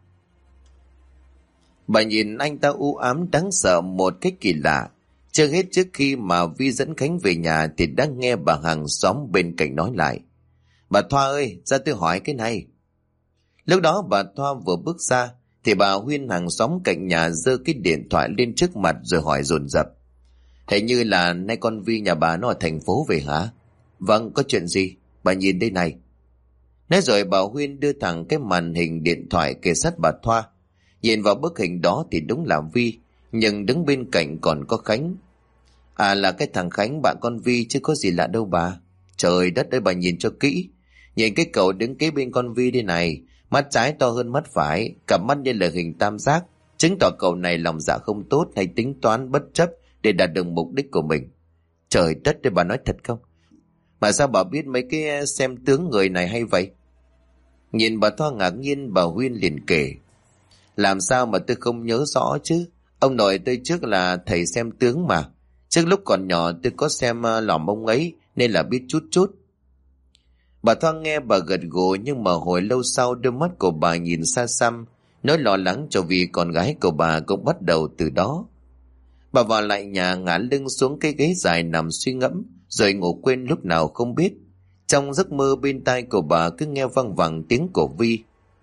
Bà nhìn anh ta u ám đáng sợ một cách kỳ lạ. Chưa hết, trước khi mà Vi dẫn Khánh về nhà thì đã nghe bà hàng xóm bên cạnh nói lại. Bà Thoa ơi, ra tôi hỏi cái này. Lúc đó bà Thoa vừa bước ra thì bà Huyên hàng xóm cạnh nhà giơ cái điện thoại lên trước mặt rồi hỏi dồn dập. Hình như là nay con Vi nhà bà nó ở thành phố về hả? Vâng, có chuyện gì? Bà nhìn đây này. Nói rồi bà Huyên đưa thẳng cái màn hình điện thoại kề sát bà Thoa. Nhìn vào bức hình đó thì đúng là Vi, nhưng đứng bên cạnh còn có Khánh. À, là cái thằng Khánh bạn con Vi chứ có gì lạ đâu bà. Trời đất ơi, bà nhìn cho kỹ. Nhìn cái cậu đứng kế bên con Vi đây này. Mắt trái to hơn mắt phải, cặp mắt như là hình tam giác, chứng tỏ cậu này lòng dạ không tốt hay tính toán bất chấp để đạt được mục đích của mình. Trời đất ơi, bà nói thật không? Mà sao bà biết mấy cái xem tướng người này hay vậy? Nhìn bà Thoa ngạc nhiên, bà Huyên liền kể. Làm sao mà tôi không nhớ rõ chứ? Ông nội tôi trước là thầy xem tướng mà. Trước lúc còn nhỏ tôi có xem lỏm ông ấy nên là biết chút chút. Bà Thoa nghe bà gật gù, nhưng mà hồi lâu sau đôi mắt của bà nhìn xa xăm, nỗi lo lắng cho vì con gái của bà cũng bắt đầu từ đó. Bà vào lại nhà ngả lưng xuống cái ghế dài nằm suy ngẫm, rồi ngủ quên lúc nào không biết. Trong giấc mơ bên tai của bà cứ nghe văng vẳng tiếng của Vi.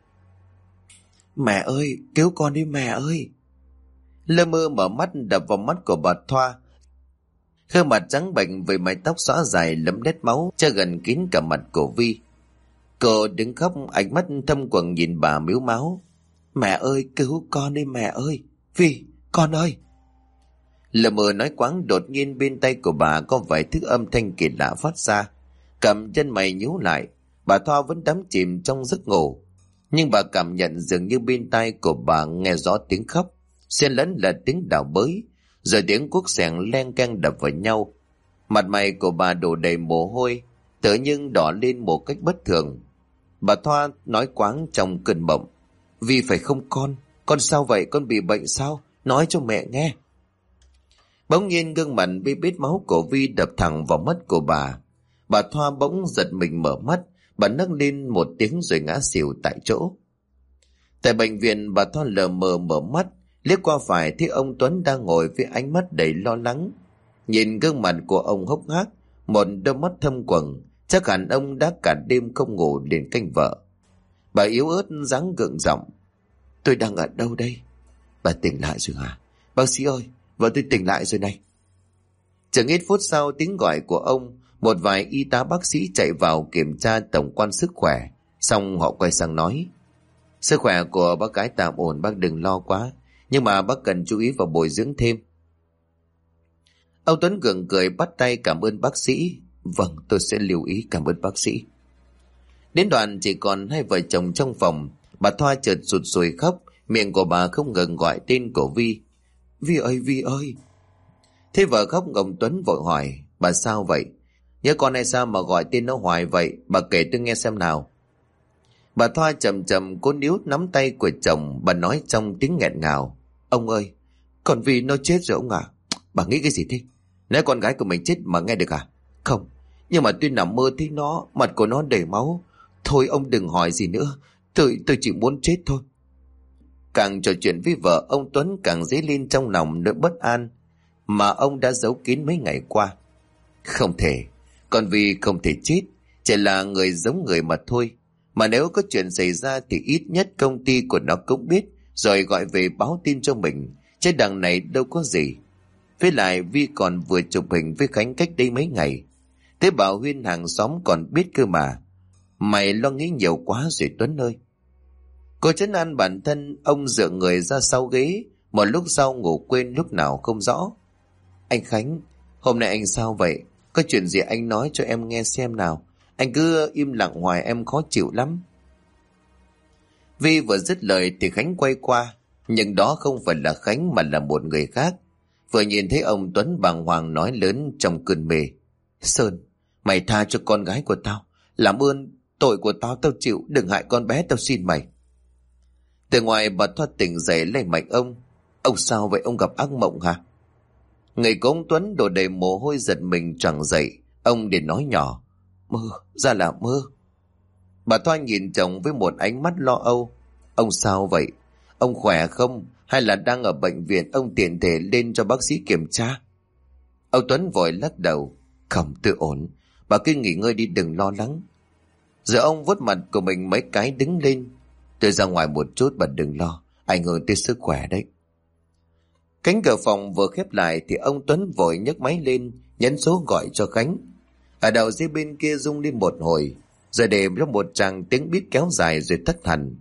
Mẹ ơi, cứu con đi mẹ ơi. Lơ mơ mở mắt đập vào mắt của bà Thoa. Gương mặt trắng bệch với mái tóc xõa dài lấm nét máu che gần kín cả mặt của Vi. Cô đứng khóc, ánh mắt thâm quầng nhìn bà miếu máu. Mẹ ơi, cứu con đi mẹ ơi. Vi, con ơi. Lờ mờ nói quáng, đột nhiên bên tay của bà có vài thứ âm thanh kỳ lạ phát ra. Cầm chân mày nhíu lại, bà Thoa vẫn đắm chìm trong giấc ngủ. Nhưng bà cảm nhận dường như bên tai của bà nghe rõ tiếng khóc, xen lẫn là tiếng đào bới, rồi tiếng cuốc xẻng len keng đập vào nhau. Mặt mày của bà đổ đầy mồ hôi, tự nhiên đỏ lên một cách bất thường. Bà Thoa nói quáng trong cơn mộng: "Vi phải không con sao vậy, con bị bệnh sao? Nói cho mẹ nghe." Bỗng nhiên gương mặt bê bết máu của Vi đập thẳng vào mắt của bà. Bà Thoa bỗng giật mình mở mắt, bà nấc lên một tiếng rồi ngã xỉu tại chỗ. Tại bệnh viện, bà Thoa lờ mờ mở mắt, liếc qua phải thấy ông Tuấn đang ngồi với ánh mắt đầy lo lắng. Nhìn gương mặt của ông hốc hác, một đôi mắt thâm quầng, chắc hẳn ông đã cả đêm không ngủ đến canh vợ. Bà yếu ớt dáng gượng giọng: "Tôi đang ở đâu đây?" "Bà tỉnh lại rồi hả? Bác sĩ ơi, vợ tôi tỉnh lại rồi này." Chừng ít phút sau tiếng gọi của ông, một vài y tá bác sĩ chạy vào kiểm tra tổng quan sức khỏe, xong họ quay sang nói: "Sức khỏe của bác gái tạm ổn, bác đừng lo quá, nhưng mà bác cần chú ý vào bồi dưỡng thêm." Ông Tuấn gượng cười bắt tay cảm ơn bác sĩ. "Vâng, tôi sẽ lưu ý, cảm ơn bác sĩ." Đến đoạn chỉ còn hai vợ chồng trong phòng, bà Thoa chợt sụt sùi khóc, miệng của bà không ngừng gọi tên của Vi. "Vi ơi, Vi ơi!" Thế vợ khóc, ông Tuấn vội hỏi: "Bà sao vậy? Nhớ con hay sao mà gọi tên nó hoài vậy? Bà kể tôi nghe xem nào." Bà Thoa chậm chậm cố níu nắm tay của chồng, bà nói trong tiếng nghẹn ngào: "Ông ơi, con Vi nó chết rồi ông ạ." "Bà nghĩ cái gì thế? Nói con gái của mình chết mà nghe được à?" "Không, nhưng mà tôi nằm mơ thấy nó, mặt của nó đầy máu. Thôi ông đừng hỏi gì nữa, tôi chỉ muốn chết thôi." Càng trò chuyện với vợ, ông Tuấn càng dấy lên trong lòng nỗi bất an mà ông đã giấu kín mấy ngày qua. Không thể, con Vi không thể chết, chỉ là người giống người mà thôi. Mà nếu có chuyện xảy ra thì ít nhất công ty của nó cũng biết, rồi gọi về báo tin cho mình, chứ đằng này đâu có gì. Với lại Vi còn vừa chụp hình với Khánh cách đây mấy ngày. Thế bảo Huyên hàng xóm còn biết cơ mà. Mày lo nghĩ nhiều quá rồi Tuấn ơi." Cô trấn an bản thân, ông dựa người ra sau ghế, một lúc sau ngủ quên lúc nào không rõ. "Anh Khánh, hôm nay anh sao vậy? Có chuyện gì anh nói cho em nghe xem nào. Anh cứ im lặng hoài em khó chịu lắm." Vi vừa dứt lời thì Khánh quay qua, nhưng đó không phải là Khánh mà là một người khác. Vừa nhìn thấy ông Tuấn bàng hoàng nói lớn trong cơn mê: "Sơn, mày tha cho con gái của tao. Làm ơn, tội của tao tao chịu, đừng hại con bé, tao xin mày." Từ ngoài bà Thoa tỉnh dậy lấy mạnh ông: "Ông sao vậy, ông gặp ác mộng hả?" Người của ông Tuấn đổ đầy mồ hôi giật mình choàng dậy. Ông để nói nhỏ: "Mơ, ra là mơ." Bà Thoa nhìn chồng với một ánh mắt lo âu: "Ông sao vậy? Ông khỏe không? Hay là đang ở bệnh viện, ông tiện thể lên cho bác sĩ kiểm tra?" Ông Tuấn vội lắc đầu: "Không, tôi ổn. Bà cứ nghỉ ngơi đi, đừng lo lắng." Giờ ông vuốt mặt của mình mấy cái đứng lên: "Tôi ra ngoài một chút, bà đừng lo, ảnh hưởng tới sức khỏe đấy." Cánh cửa phòng vừa khép lại thì ông Tuấn vội nhấc máy lên, nhấn số gọi cho Khánh. Ở đầu dây bên kia rung lên một hồi, rồi để ra một tràng tiếng bíp kéo dài rồi tắt hẳn.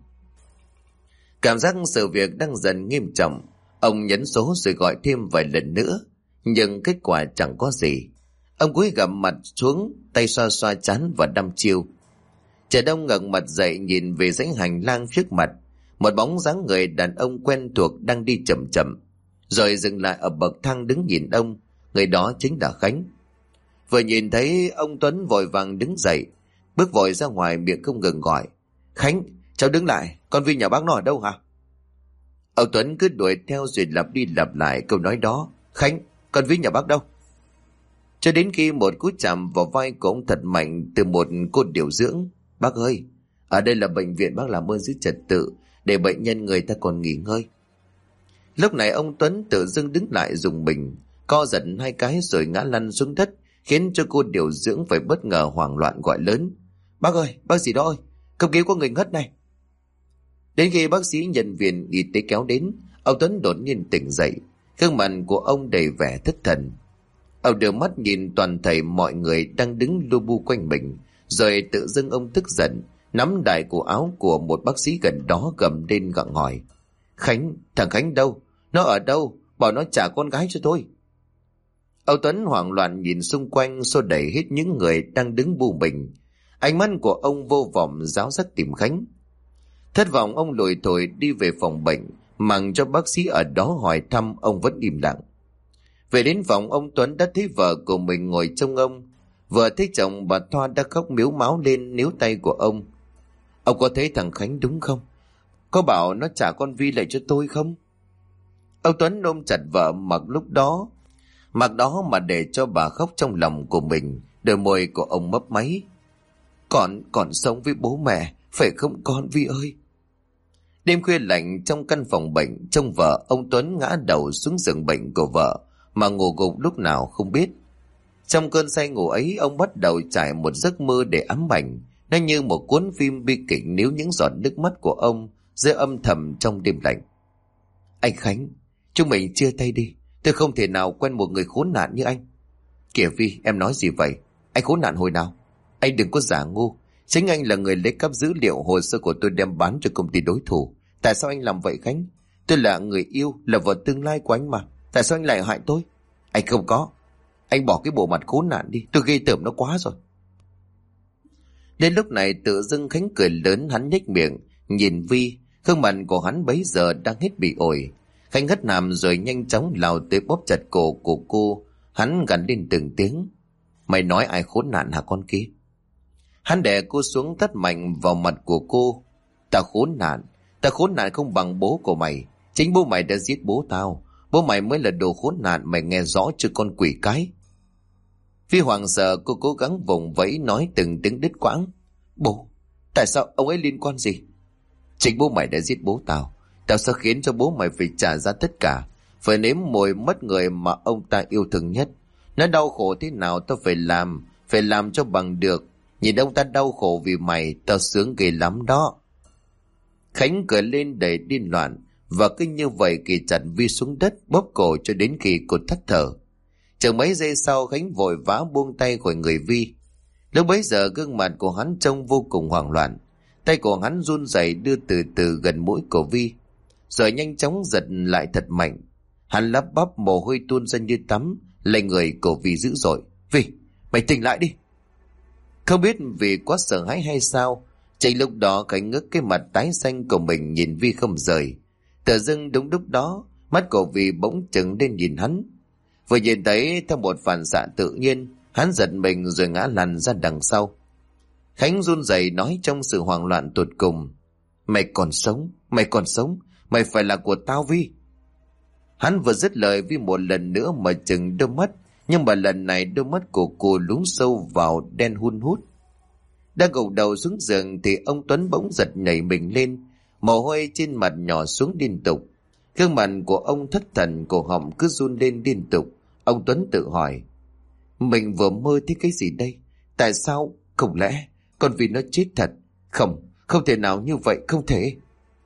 Cảm giác sự việc đang dần nghiêm trọng, ông nhấn số rồi gọi thêm vài lần nữa, nhưng kết quả chẳng có gì. Ông cúi gằm mặt xuống, tay xoa xoa trán và đăm chiêu. Trẻ Đông ngẩng mặt dậy nhìn về dãy hành lang trước mặt, một bóng dáng người đàn ông quen thuộc đang đi chậm chậm, rồi dừng lại ở bậc thang đứng nhìn ông. Người đó chính là Khánh. Vừa nhìn thấy ông Tuấn vội vàng đứng dậy, bước vội ra ngoài, miệng không ngừng gọi: "Khánh, cháu đứng lại, con Vi nhà bác nó ở đâu hả?" Ông Tuấn cứ đuổi theo rồi lặp đi lặp lại câu nói đó: "Khánh, con Vi nhà bác đâu?" Cho đến khi một cú chạm vào vai của ông thật mạnh từ một cô điều dưỡng: "Bác ơi, ở đây là bệnh viện, bác làm ơn giữ trật tự để bệnh nhân người ta còn nghỉ ngơi." Lúc này ông Tuấn tự dưng đứng lại rùng mình, co giật hai cái rồi ngã lăn xuống đất, khiến cho cô điều dưỡng phải bất ngờ hoảng loạn gọi lớn: "Bác ơi, bác gì đó ơi, cấp cứu có người ngất này." Đến khi bác sĩ nhân viên y tế kéo đến, ông Tuấn đột nhiên tỉnh dậy, gương mặt của ông đầy vẻ thất thần. Ông đưa mắt nhìn toàn thảy mọi người đang đứng lu bu quanh mình, rồi tự dưng ông tức giận, nắm đại cổ áo của một bác sĩ gần đó gầm lên gặng hỏi: "Khánh, thằng Khánh đâu? Nó ở đâu? Bảo nó trả con gái cho tôi." Ông Tuấn hoảng loạn nhìn xung quanh, xô đẩy hết những người đang đứng bu mình. Ánh mắt của ông vô vọng giáo giác tìm Khánh. Thất vọng, ông lủi thổi đi về phòng bệnh, mặc cho bác sĩ ở đó hỏi thăm, ông vẫn im lặng. Về đến phòng, ông Tuấn đã thấy vợ của mình ngồi trông ông. Vừa thấy chồng, bà Thoa đã khóc miếu máu lên níu tay của ông. Ông có thấy thằng Khánh đúng không? Có bảo nó trả con Vi lại cho tôi không? Ông Tuấn ôm chặt vợ mặc đó mà để cho bà khóc trong lòng của mình. Đôi môi của ông mấp máy. Còn sống với bố mẹ, phải không con Vi ơi? Đêm khuya lạnh trong căn phòng bệnh, trông vợ, ông Tuấn ngã đầu xuống giường bệnh của vợ mà ngủ gục lúc nào không biết. Trong cơn say ngủ ấy, ông bắt đầu trải một giấc mơ để ám ảnh. Nó như một cuốn phim bi kịch nếu những giọt nước mắt của ông rơi âm thầm trong đêm lạnh. Anh Khánh, chúng mình chia tay đi. Tôi không thể nào quen một người khốn nạn như anh. Kìa Vi, em nói gì vậy? Anh khốn nạn hồi nào? Anh đừng có giả ngu. Chính anh là người lấy cắp dữ liệu hồ sơ của tôi đem bán cho công ty đối thủ. Tại sao anh làm vậy Khánh? Tôi là người yêu, là vợ tương lai của anh mà. Tại sao anh lại hại tôi? Anh không có. Anh bỏ cái bộ mặt khốn nạn đi. Tôi ghê tởm nó quá rồi. Đến lúc này tự dưng Khánh cười lớn, hắn nhếch miệng nhìn Vi. Gương mặt của hắn bấy giờ đang hết bị ổi. Khánh hất hàm rồi nhanh chóng lao tới bóp chặt cổ của cô. Hắn gằn lên từng tiếng. Mày nói ai khốn nạn hả con kia? Hắn đè cô xuống, tát mạnh vào mặt của cô. Ta khốn nạn không bằng bố của mày. Chính bố mày đã giết bố tao. Bố mày mới là đồ khốn nạn, mày nghe rõ chưa con quỷ cái? Phi hoàng sợ, cô cố gắng vùng vẫy nói từng tiếng đứt quãng. Bố, tại sao ông ấy liên quan gì? Chính bố mày đã giết bố tao. Tao sẽ khiến cho bố mày phải trả giá tất cả, phải nếm mùi mất người mà ông ta yêu thương nhất. Nó đau khổ thế nào tao phải làm cho bằng được. Nhìn ông ta đau khổ vì mày, tao sướng ghê lắm đó. Khánh cười lên đầy điên loạn, và cứ như vậy kỳ chặt Vi xuống đất, bóp cổ cho đến khi cô tắt thở. Chừng mấy giây sau, Khánh vội vã buông tay khỏi người Vi. Lúc bấy giờ gương mặt của hắn trông vô cùng hoảng loạn. Tay của hắn run rẩy đưa từ từ gần mũi của Vi, rồi nhanh chóng giật lại thật mạnh. Hắn lắp bắp, mồ hôi tuôn ra như tắm, lay người của Vi dữ dội. Vi, mày tỉnh lại đi. Không biết vì quá sợ hãi hay sao, chính lúc đó Khánh ngước cái mặt tái xanh của mình nhìn Vi không rời. Tự dưng đúng lúc đó, mắt của Vi bỗng trừng lên nhìn hắn. Vừa nhìn thấy, theo một phản xạ tự nhiên, hắn giật mình rồi ngã lăn ra đằng sau. Khánh run rẩy nói trong sự hoảng loạn tột cùng. Mày còn sống, mày phải là của tao Vi. Hắn vừa dứt lời, Vi một lần nữa mở chừng đôi mắt, nhưng mà lần này đôi mắt của cô lún sâu vào đen hun hút. Đang gục đầu xuống giường thì ông Tuấn bỗng giật nhảy mình lên, mồ hôi trên mặt nhỏ xuống liên tục. Gương mặt của ông thất thần, cổ họng cứ run lên liên tục. Ông Tuấn tự hỏi, mình vừa mơ thấy cái gì đây? Tại sao? Không lẽ con Vi nó chết thật? Không thể nào như vậy, không thể.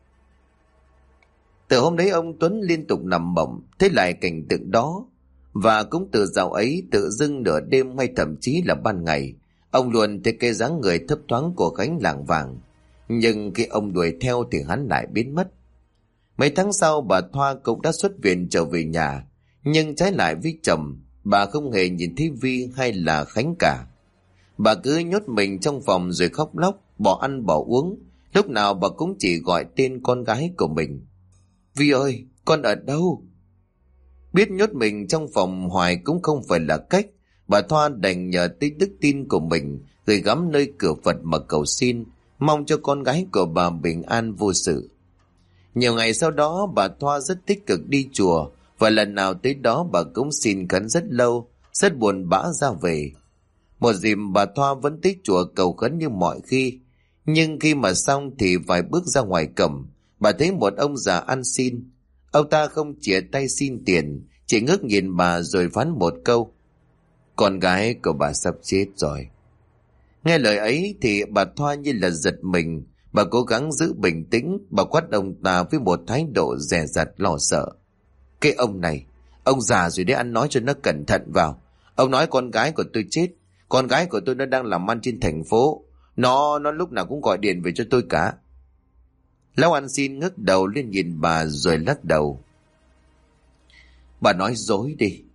Từ hôm đấy ông Tuấn liên tục nằm mộng, thấy lại cảnh tượng đó. Và cũng từ dạo ấy, tự dưng nửa đêm hay thậm chí là ban ngày, ông luôn thấy cái dáng người thấp thoáng của Khánh lảng vảng. Nhưng khi ông đuổi theo thì hắn lại biến mất. Mấy tháng sau, bà Thoa cũng đã xuất viện trở về nhà. Nhưng trái lại với chồng, bà không hề nhìn thấy Vi hay là Khánh cả. Bà cứ nhốt mình trong phòng rồi khóc lóc, bỏ ăn bỏ uống. Lúc nào bà cũng chỉ gọi tên con gái của mình. Vi ơi, con ở đâu? Biết nhốt mình trong phòng hoài cũng không phải là cách. Bà Thoa đành nhờ tới đức tin của mình, gửi gắm nơi cửa Phật mà cầu xin, mong cho con gái của bà bình an vô sự. Nhiều ngày sau đó, bà Thoa rất tích cực đi chùa, và lần nào tới đó bà cũng xin khấn rất lâu, rất buồn bã ra về. Một dịp bà Thoa vẫn tới chùa cầu khấn như mọi khi, nhưng khi mà xong thì vài bước ra ngoài cổng, bà thấy một ông già ăn xin. Ông ta không chìa tay xin tiền, chỉ ngước nhìn bà rồi phán một câu: con gái của bà sắp chết rồi. Nghe lời ấy thì bà Thoa như là giật mình. Bà cố gắng giữ bình tĩnh, bà quát ông ta với một thái độ dè dặt lo sợ. Cái ông này, ông già rồi đấy, ăn nói cho nó cẩn thận vào. Ông nói con gái của tôi chết. Con gái của tôi nó đang làm ăn trên thành phố. Nó lúc nào cũng gọi điện về cho tôi cả. Lão ăn xin ngước đầu lên nhìn bà rồi lắc đầu. Bà nói dối đi.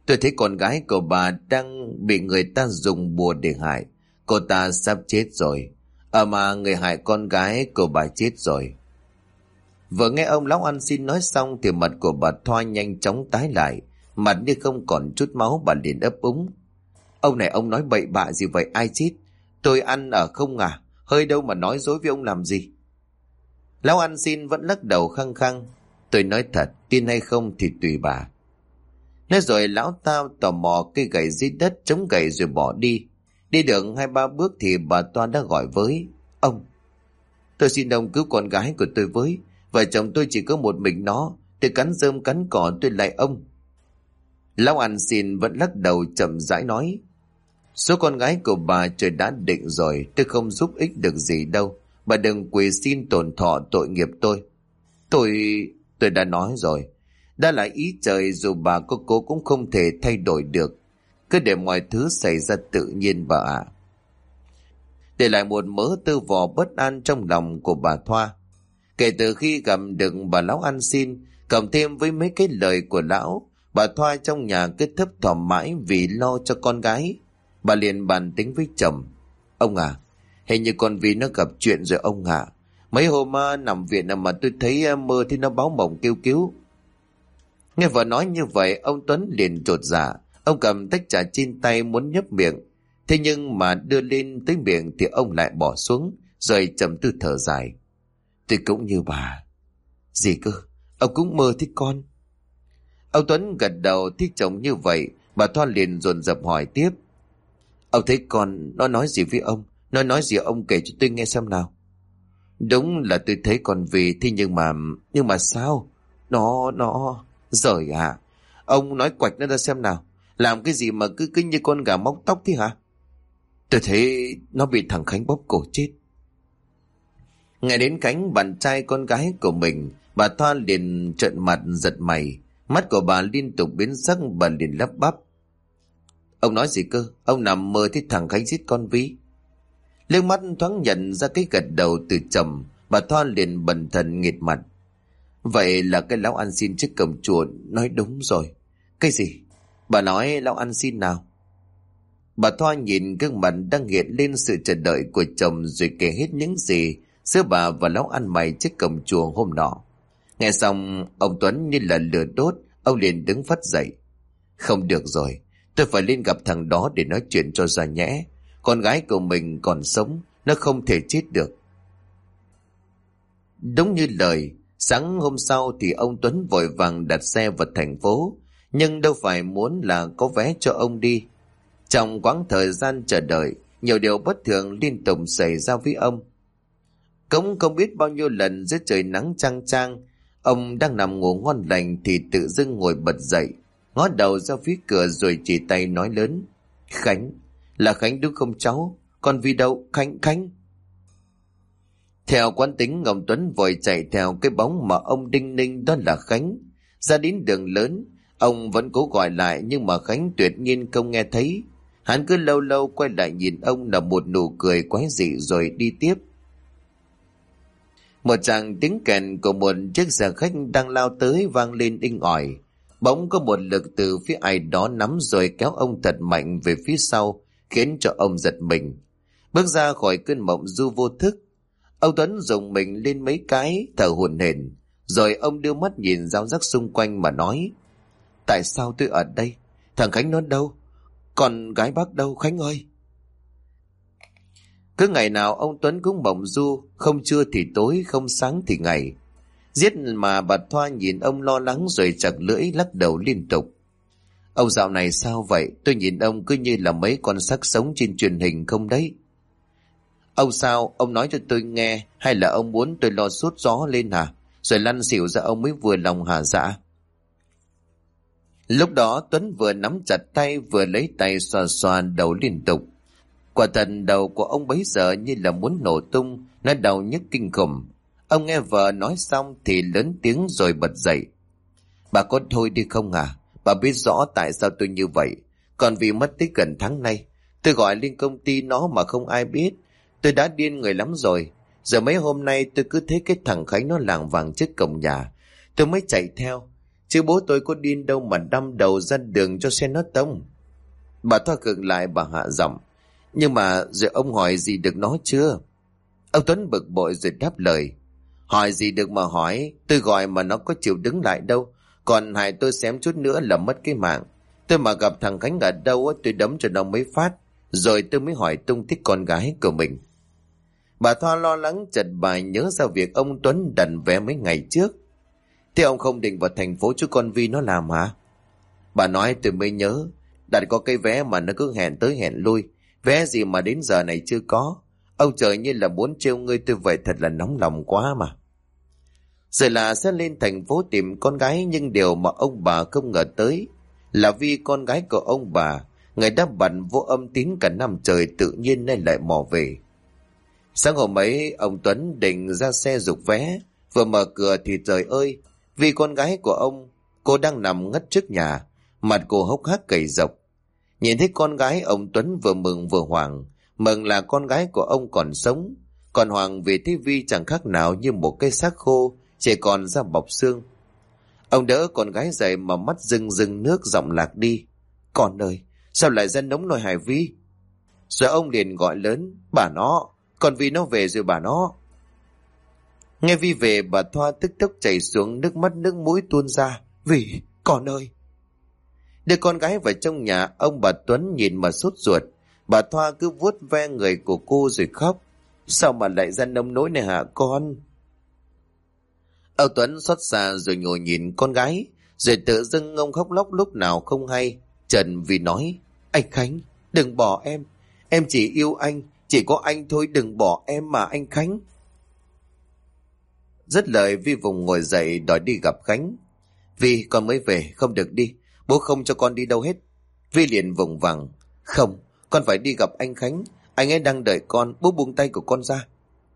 Tôi thấy con gái của bà đang bị người ta dùng bùa để hại. Cô ta sắp chết rồi. Mà người hại con gái của bà chết rồi. Vừa nghe ông lão ăn xin nói xong thì mặt của bà Thoa nhanh chóng tái lại. Mặt như không còn chút máu, bà liền ấp úng. Ông này ông nói bậy bạ gì vậy, ai chết? Tôi ăn ở không à? Hơi đâu mà nói dối với ông làm gì? Lão ăn xin vẫn lắc đầu khăng khăng. Tôi nói thật, tin hay không thì tùy bà. Nói rồi lão ta tò mò cây gậy dưới đất chống gậy rồi bỏ đi. Đi được 2-3 bước thì bà Toa đã gọi với. Ông, tôi xin ông cứu con gái của tôi với. Vợ chồng tôi chỉ có một mình nó. Tôi cắn rơm cắn cỏ tôi lại ông. Lão ăn xin vẫn lắc đầu chậm rãi nói. Số con gái của bà trời đã định rồi, tôi không giúp ích được gì đâu. Bà đừng quỳ xin tổn thọ tội nghiệp tôi. Tôi đã nói rồi. Đã là ý trời, dù bà có cố cũng không thể thay đổi được. Cứ để mọi thứ xảy ra tự nhiên bà ạ. Để lại một mớ tư vò bất an trong lòng của bà Thoa. Kể từ khi gặp được bà lão ăn xin, cộng thêm với mấy cái lời của lão, bà Thoa trong nhà cứ thấp thỏm mãi vì lo cho con gái. Bà liền bàn tính với chồng. Ông à, hình như con Vi nó gặp chuyện rồi ông ạ. Mấy hôm nằm viện mà tôi thấy mơ thì nó báo mộng kêu cứu. Nghe vợ nói như vậy, ông Tuấn liền chột dạ. Ông cầm tách trà trên tay muốn nhấp miệng. Thế nhưng mà đưa lên tới miệng thì ông lại bỏ xuống, rồi trầm tư thở dài. Tôi cũng như bà. Gì cơ? Ông cũng mơ thích con? Ông Tuấn gật đầu thích chồng như vậy. Bà Thoa liền dồn dập hỏi tiếp. Ông thấy con nó nói gì với ông? Nó nói gì ông kể cho tôi nghe xem nào. Đúng là tôi thấy con vì thế nhưng mà sao? Nó Giời ạ. Ông nói quạch nó ra xem nào. Làm cái gì mà cứ như con gà móc tóc thế hả? Tôi thấy nó bị thằng Khánh bóp cổ chết. Nghe đến Khánh, bạn trai con gái của mình, bà Thoa liền trợn mặt giật mày. Mắt của bà liên tục biến sắc, bà liền lắp bắp. Ông nói gì cơ? Ông nằm mơ thấy thằng Khánh giết con Ví. Liếc mắt thoáng nhận ra cái gật đầu từ chồng, bà Thoa liền bần thần nghệt mặt. Vậy là cái lão ăn xin trước cổng chùa nói đúng rồi. Cái gì? Bà nói lão ăn xin nào? Bà Thoa nhìn gương mặt đang hiện lên sự chờ đợi của chồng rồi kể hết những gì giữa bà và lão ăn mày trước cổng chùa hôm nọ. Nghe xong, ông Tuấn như là lửa đốt, ông liền đứng phắt dậy. Không được rồi, tôi phải lên gặp thằng đó để nói chuyện cho ra nhẽ. Con gái của mình còn sống, nó không thể chết được. Đúng như lời, sáng hôm sau thì ông Tuấn vội vàng đặt xe vào thành phố, nhưng đâu phải muốn là có vé cho ông đi. Trong quãng thời gian chờ đợi, nhiều điều bất thường liên tục xảy ra với ông. Cũng không biết bao nhiêu lần dưới trời nắng chang chang, ông đang nằm ngủ ngon lành thì tự dưng ngồi bật dậy, ngó đầu ra phía cửa rồi chỉ tay nói lớn. Khánh, là Khánh đúng không cháu? Con Vi đâu? Khánh. Theo quán tính, ông Tuấn vội chạy theo cái bóng mà ông đinh ninh đó là Khánh. Ra đến đường lớn, ông vẫn cố gọi lại nhưng mà Khánh tuyệt nhiên không nghe thấy. Hắn cứ lâu lâu quay lại nhìn ông là một nụ cười quái dị rồi đi tiếp. Một tràng tiếng kèn của một chiếc xe khách đang lao tới vang lên inh ỏi. Bỗng có một lực từ phía ai đó nắm rồi kéo ông thật mạnh về phía sau, khiến cho ông giật mình. Bước ra khỏi cơn mộng du vô thức, ông Tuấn dùng mình lên mấy cái, thở hổn hển, rồi ông đưa mắt nhìn rao rắc xung quanh mà nói. Tại sao tôi ở đây? Thằng Khánh nó đâu? Còn gái bác đâu Khánh ơi? Cứ ngày nào ông Tuấn cũng mộng du, không trưa thì tối, không sáng thì ngày. Giết mà bà Thoa nhìn ông lo lắng rồi chặt lưỡi lắc đầu liên tục. Ông dạo này sao vậy? Tôi nhìn ông cứ như là mấy con xác sống trên truyền hình không đấy. Ông sao? Ông nói cho tôi nghe, hay là ông muốn tôi lo sốt gió lên hả? Rồi lăn xỉu ra ông mới vừa lòng hả dạ? Lúc đó Tuấn vừa nắm chặt tay vừa lấy tay xoa xoa đầu liên tục. Quả thật đầu của ông bấy giờ như là muốn nổ tung, nó đau nhức kinh khủng. Ông nghe vợ nói xong thì lớn tiếng rồi bật dậy. Bà có thôi đi không à? Bà biết rõ tại sao tôi như vậy. Còn vì mất tích gần tháng nay, tôi gọi lên công ty nó mà không ai biết. Tôi đã điên người lắm rồi. Giờ mấy hôm nay tôi cứ thấy cái thằng Khánh nó lảng vàng trước cổng nhà. Tôi mới chạy theo. chứ bố tôi có điên đâu mà đâm đầu ra đường cho xe nó tông. Bà Thoa khựng lại, bà hạ giọng. Nhưng mà rồi ông hỏi gì được nó chưa? Ông Tuấn bực bội rồi đáp lời. Hỏi gì được mà hỏi, tôi gọi mà nó có chịu đứng lại đâu. Còn hại tôi xém chút nữa là mất cái mạng. Tôi mà gặp thằng Khánh ở đâu tôi đấm cho nó mấy phát, rồi tôi mới hỏi tung tích con gái của mình. Bà Thoa lo lắng chợt bà nhớ ra việc ông Tuấn đặt vé mấy ngày trước. Thế ông không định vào thành phố cho con Vi nó làm hả? Bà nói tôi mới nhớ, đặt có cái vé mà nó cứ hẹn tới hẹn lui. Vé gì mà đến giờ này chưa có. Ông trời như là muốn trêu ngươi tôi vậy, thật là nóng lòng quá mà. Rồi là sẽ lên thành phố tìm con gái, nhưng điều mà ông bà không ngờ tới là Vi, con gái của ông bà, người đã bận vô âm tín cả năm trời, tự nhiên nay lại mò về. Sáng hôm ấy, ông Tuấn định ra xe giục vé, vừa mở cửa thì trời ơi, Vi con gái của ông, cô đang nằm ngất trước nhà, mặt cô hốc hác cầy rộc. Nhìn thấy con gái, ông Tuấn vừa mừng vừa hoảng. Mừng là con gái của ông còn sống, còn hoảng vì thấy Vi chẳng khác nào như một cái xác khô, chỉ còn da bọc xương. Ông đỡ con gái dậy mà mắt rưng rưng nước, giọng lạc đi. Con ơi, sao lại ra nóng nồi hài Vi? Rồi ông liền gọi lớn. Bà nó, con Vi nó về rồi bà nó. Nghe Vi về, bà Thoa tức tốc chảy xuống nước mắt nước mũi tuôn ra. Vi, con ơi. Đưa con gái vào trong nhà, ông bà Tuấn nhìn mà sốt ruột. Bà Thoa cứ vuốt ve người của cô rồi khóc. Sao mà lại ra nông nỗi này hả con? Ông Tuấn xót xa rồi ngồi nhìn con gái, rồi tự dưng ông khóc lóc lúc nào không hay. Trần vì nói, anh Khánh, đừng bỏ em chỉ yêu anh, chỉ có anh thôi, đừng bỏ em mà anh Khánh. Dứt lời, Vi vùng ngồi dậy đòi đi gặp Khánh. Vi, con mới về, không được đi, bố không cho con đi đâu hết. Vi liền vùng vằng, không, con phải đi gặp anh Khánh, anh ấy đang đợi con, bố buông tay của con ra.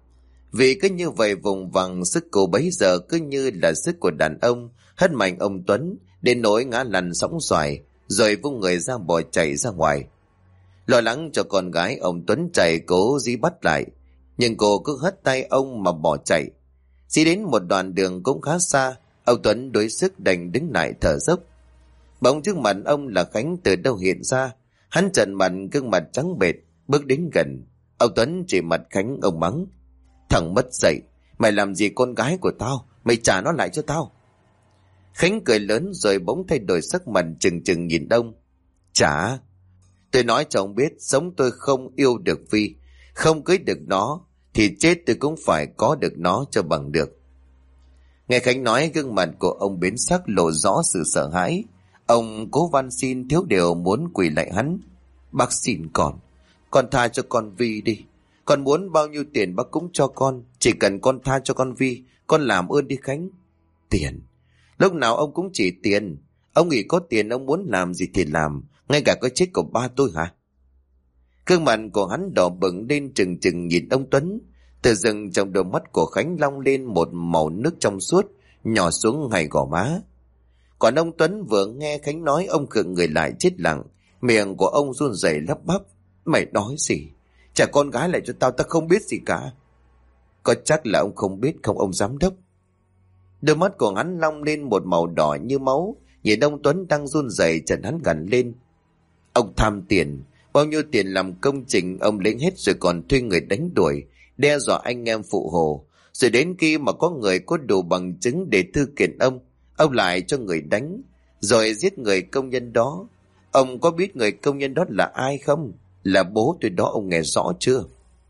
Vì cứ như vậy vùng vằng, sức cô bấy giờ cứ như là sức của đàn ông, hất mạnh ông Tuấn đến nỗi ngã lăn sóng xoài, rồi vung người ra bỏ chạy ra ngoài. Lo lắng cho con gái, ông Tuấn chạy cố dí bắt lại, nhưng cô cứ hất tay ông mà bỏ chạy. Chỉ đến một đoạn đường cũng khá xa, ông Tuấn đuối sức đành đứng lại thở dốc. Bỗng trước mặt ông là Khánh từ đâu hiện ra. Hắn trợn mặt, gương mặt trắng bệch, bước đến gần. Ông Tuấn chỉ mặt Khánh, ông mắng. Thằng mất dạy, mày làm gì con gái của tao, mày trả nó lại cho tao. Khánh cười lớn rồi bỗng thay đổi sắc mặt, chừng chừng nhìn ông. Trả? Tôi nói cho ông biết, sống tôi không yêu được Vi, không cưới được nó, thì chết tôi cũng phải có được nó cho bằng được. Nghe Khánh nói, gương mặt của ông biến sắc, lộ rõ sự sợ hãi. Ông cố van xin, thiếu điều muốn quỳ lại hắn. Bác xin con tha cho con Vi đi. Con muốn bao nhiêu tiền bác cũng cho con, chỉ cần con tha cho con Vi, con làm ơn đi Khánh. Tiền? Lúc nào ông cũng chỉ tiền. Ông nghĩ có tiền ông muốn làm gì thì làm, ngay cả cái chết của ba tôi hả? Gương mặt của hắn đỏ bừng lên, trừng trừng nhìn ông Tuấn. Từ dừng trong đôi mắt của Khánh long lên một màu nước trong suốt, nhỏ xuống ngay gò má. Còn ông Tuấn vừa nghe Khánh nói, ông khựng người lại chết lặng, miệng của ông run rẩy lắp bắp. Mày nói gì? Trả con gái lại cho tao, tao không biết gì cả. Có chắc là ông không biết không ông giám đốc? Đôi mắt của hắn long lên một màu đỏ như máu, nhìn ông Tuấn đang run rẩy, chợt hắn gằn lên. Ông tham tiền, bao nhiêu tiền làm công trình ông lấy hết, rồi còn thuê người đánh đuổi, đe dọa anh em phụ hồ. Rồi đến khi mà có người có đủ bằng chứng để thư kiện ông lại cho người đánh, rồi giết người công nhân đó. Ông có biết người công nhân đó là ai không? Là bố tôi đó, ông nghe rõ chưa?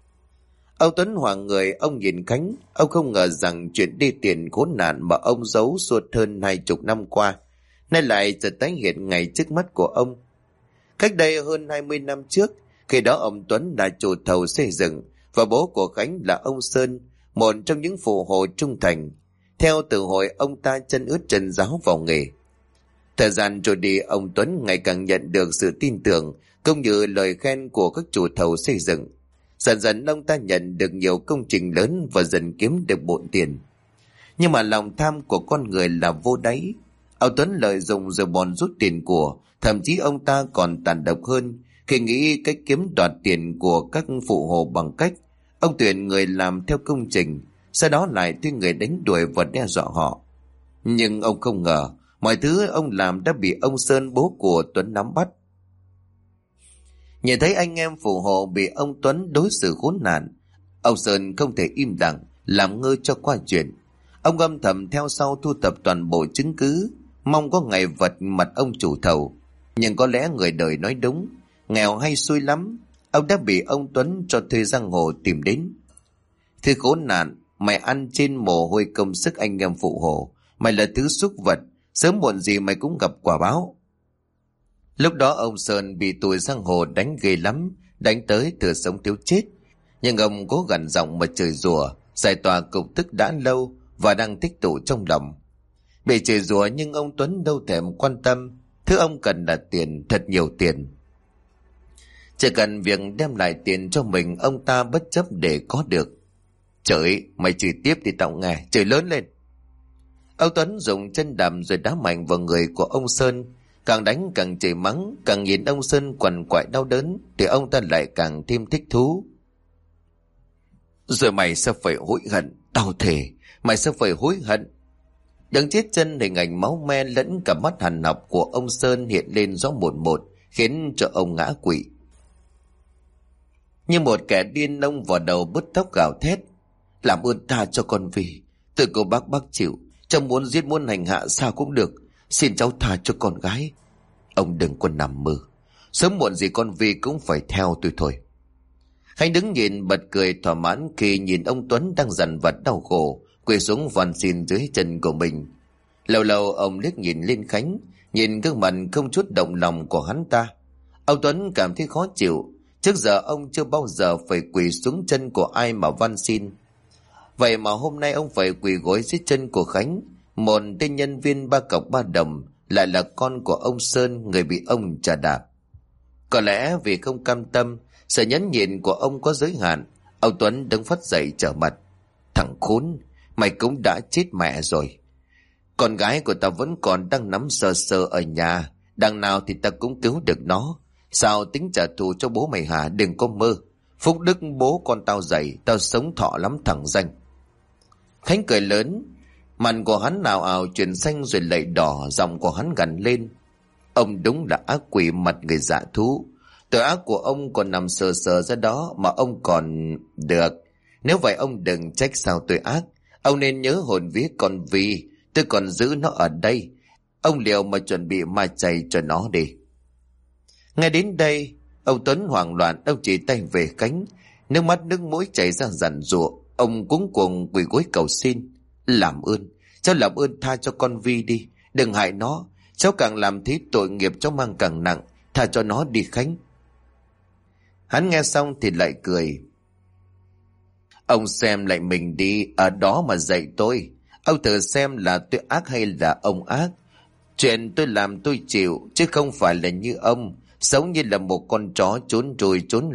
Ông Tuấn hoảng người, ông nhìn Khánh. Ông không ngờ rằng chuyện đi tiền khốn nạn mà ông giấu suốt hơn 20 năm qua, nay lại chợt tái hiện ngay trước mắt của ông. Cách đây hơn 20 năm trước, khi đó ông Tuấn là chủ thầu xây dựng, và bố của Khánh là ông Sơn, một trong những phụ hồ trung thành. Theo từ hồi ông ta chân ướt chân ráo vào nghề. Thời gian trôi đi, ông Tuấn ngày càng nhận được sự tin tưởng cũng như lời khen của các chủ thầu xây dựng. Dần dần ông ta nhận được nhiều công trình lớn và dần kiếm được bộn tiền. Nhưng mà lòng tham của con người là vô đáy. Ông Tuấn lợi dụng rồi bòn rút tiền của, thậm chí ông ta còn tàn độc hơn khi nghĩ cách kiếm đoạt tiền của các phụ hồ bằng cách ông tuyển người làm theo công trình, sau đó lại thuê người đánh đuổi và đe dọa họ. Nhưng ông không ngờ Mọi thứ ông làm đã bị ông Sơn bố của Tuấn nắm bắt. Nhìn thấy anh em phù hộ bị ông Tuấn đối xử khốn nạn, ông Sơn không thể im lặng làm ngơ cho qua chuyện. Ông âm thầm theo sau thu thập toàn bộ chứng cứ, mong có ngày vật mặt ông chủ thầu. Nhưng có lẽ người đời nói đúng, nghèo hay xui lắm, ông đã bị ông Tuấn cho thuê giang hồ tìm đến. Thứ khốn nạn, mày ăn trên mồ hôi công sức anh em phụ hộ, mày là thứ súc vật, sớm muộn gì mày cũng gặp quả báo. Lúc đó ông Sơn bị tụi giang hồ đánh ghê lắm, đánh tới thừa sống thiếu chết. Nhưng ông cố gắng giọng mà chửi rủa, giải tỏa cục tức đã lâu và đang tích tụ trong lòng. Bị chửi rủa nhưng ông Tuấn đâu thèm quan tâm, thứ ông cần là tiền, thật nhiều tiền. Chỉ cần việc đem lại tiền cho mình, ông ta bất chấp để có được. Chửi, mày chửi tiếp thì tao nghe, chửi lớn lên. Ông Tuấn dùng chân đạp rồi đá mạnh vào người của ông Sơn. Càng đánh càng chửi mắng, càng nhìn ông Sơn quằn quại đau đớn thì ông ta lại càng thêm thích thú. Rồi mày sẽ phải hối hận, tao thề, mày sẽ phải hối hận. Đứng chết chân hình ảnh máu me lẫn cả mắt hằn học của ông Sơn hiện lên rõ một, khiến cho ông ngã quỵ. Như một kẻ điên, ông vào đầu bứt tóc gào thét. Làm ơn tha cho con Vi, từ cô bác chịu, cháu muốn giết muốn hành hạ sao cũng được, xin cháu tha cho con gái. Ông đừng có nằm mơ, sớm muộn gì con Vi cũng phải theo tôi thôi. Khánh đứng nhìn bật cười thỏa mãn khi nhìn ông Tuấn đang dằn vặt đau khổ quỳ xuống van xin dưới chân của mình. Lâu lâu ông liếc nhìn lên Khánh, nhìn gương mặt không chút động lòng của hắn ta. Ông Tuấn cảm thấy khó chịu. Trước giờ ông chưa bao giờ phải quỳ xuống chân của ai mà van xin. Vậy mà hôm nay ông phải quỳ gối dưới chân của Khánh, một tên nhân viên 3 cọc 3 đồng, lại là con của ông Sơn, người bị ông chà đạp. Có lẽ vì không cam tâm, sự nhẫn nhịn của ông có giới hạn, ông Tuấn đứng phắt dậy trở mặt. Thằng khốn, mày cũng đã chết mẹ rồi. Con gái của tao vẫn còn đang nắm sờ sờ ở nhà, đằng nào thì tao cũng cứu được nó. Sao tính trả thù cho bố mày hả? Đừng có mơ. Phúc đức bố con tao dày, tao sống thọ lắm thằng danh. Khánh cười lớn, mặt của hắn ào ào chuyển xanh rồi lại đỏ, giọng của hắn gằn lên. Ông đúng là ác quỷ mặt người dạ thú. Tội ác của ông còn nằm sờ sờ ra đó mà ông còn được. Nếu vậy ông đừng trách sao tôi ác. Ông nên nhớ hồn vía con Vi, tôi còn giữ nó ở đây. Ông liệu mà chuẩn bị ma chay cho nó đi. Ngay đến đây, ông Tuấn hoảng loạn, ông chỉ tay về Khánh, nước mắt nước mũi chảy ra giàn giụa. Ông cuống cuồng quỳ gối cầu xin. Làm ơn, cháu làm ơn tha cho con Vi đi, đừng hại nó. Cháu càng làm thế tội nghiệp cháu mang càng nặng, tha cho nó đi Khánh. Hắn nghe xong thì lại cười. Ông xem lại mình đi, ở đó mà dạy tôi. Ông thử xem là tôi ác hay là ông ác. Chuyện tôi làm tôi chịu, chứ không phải là như ông, sống như là một con chó trốn chui trốn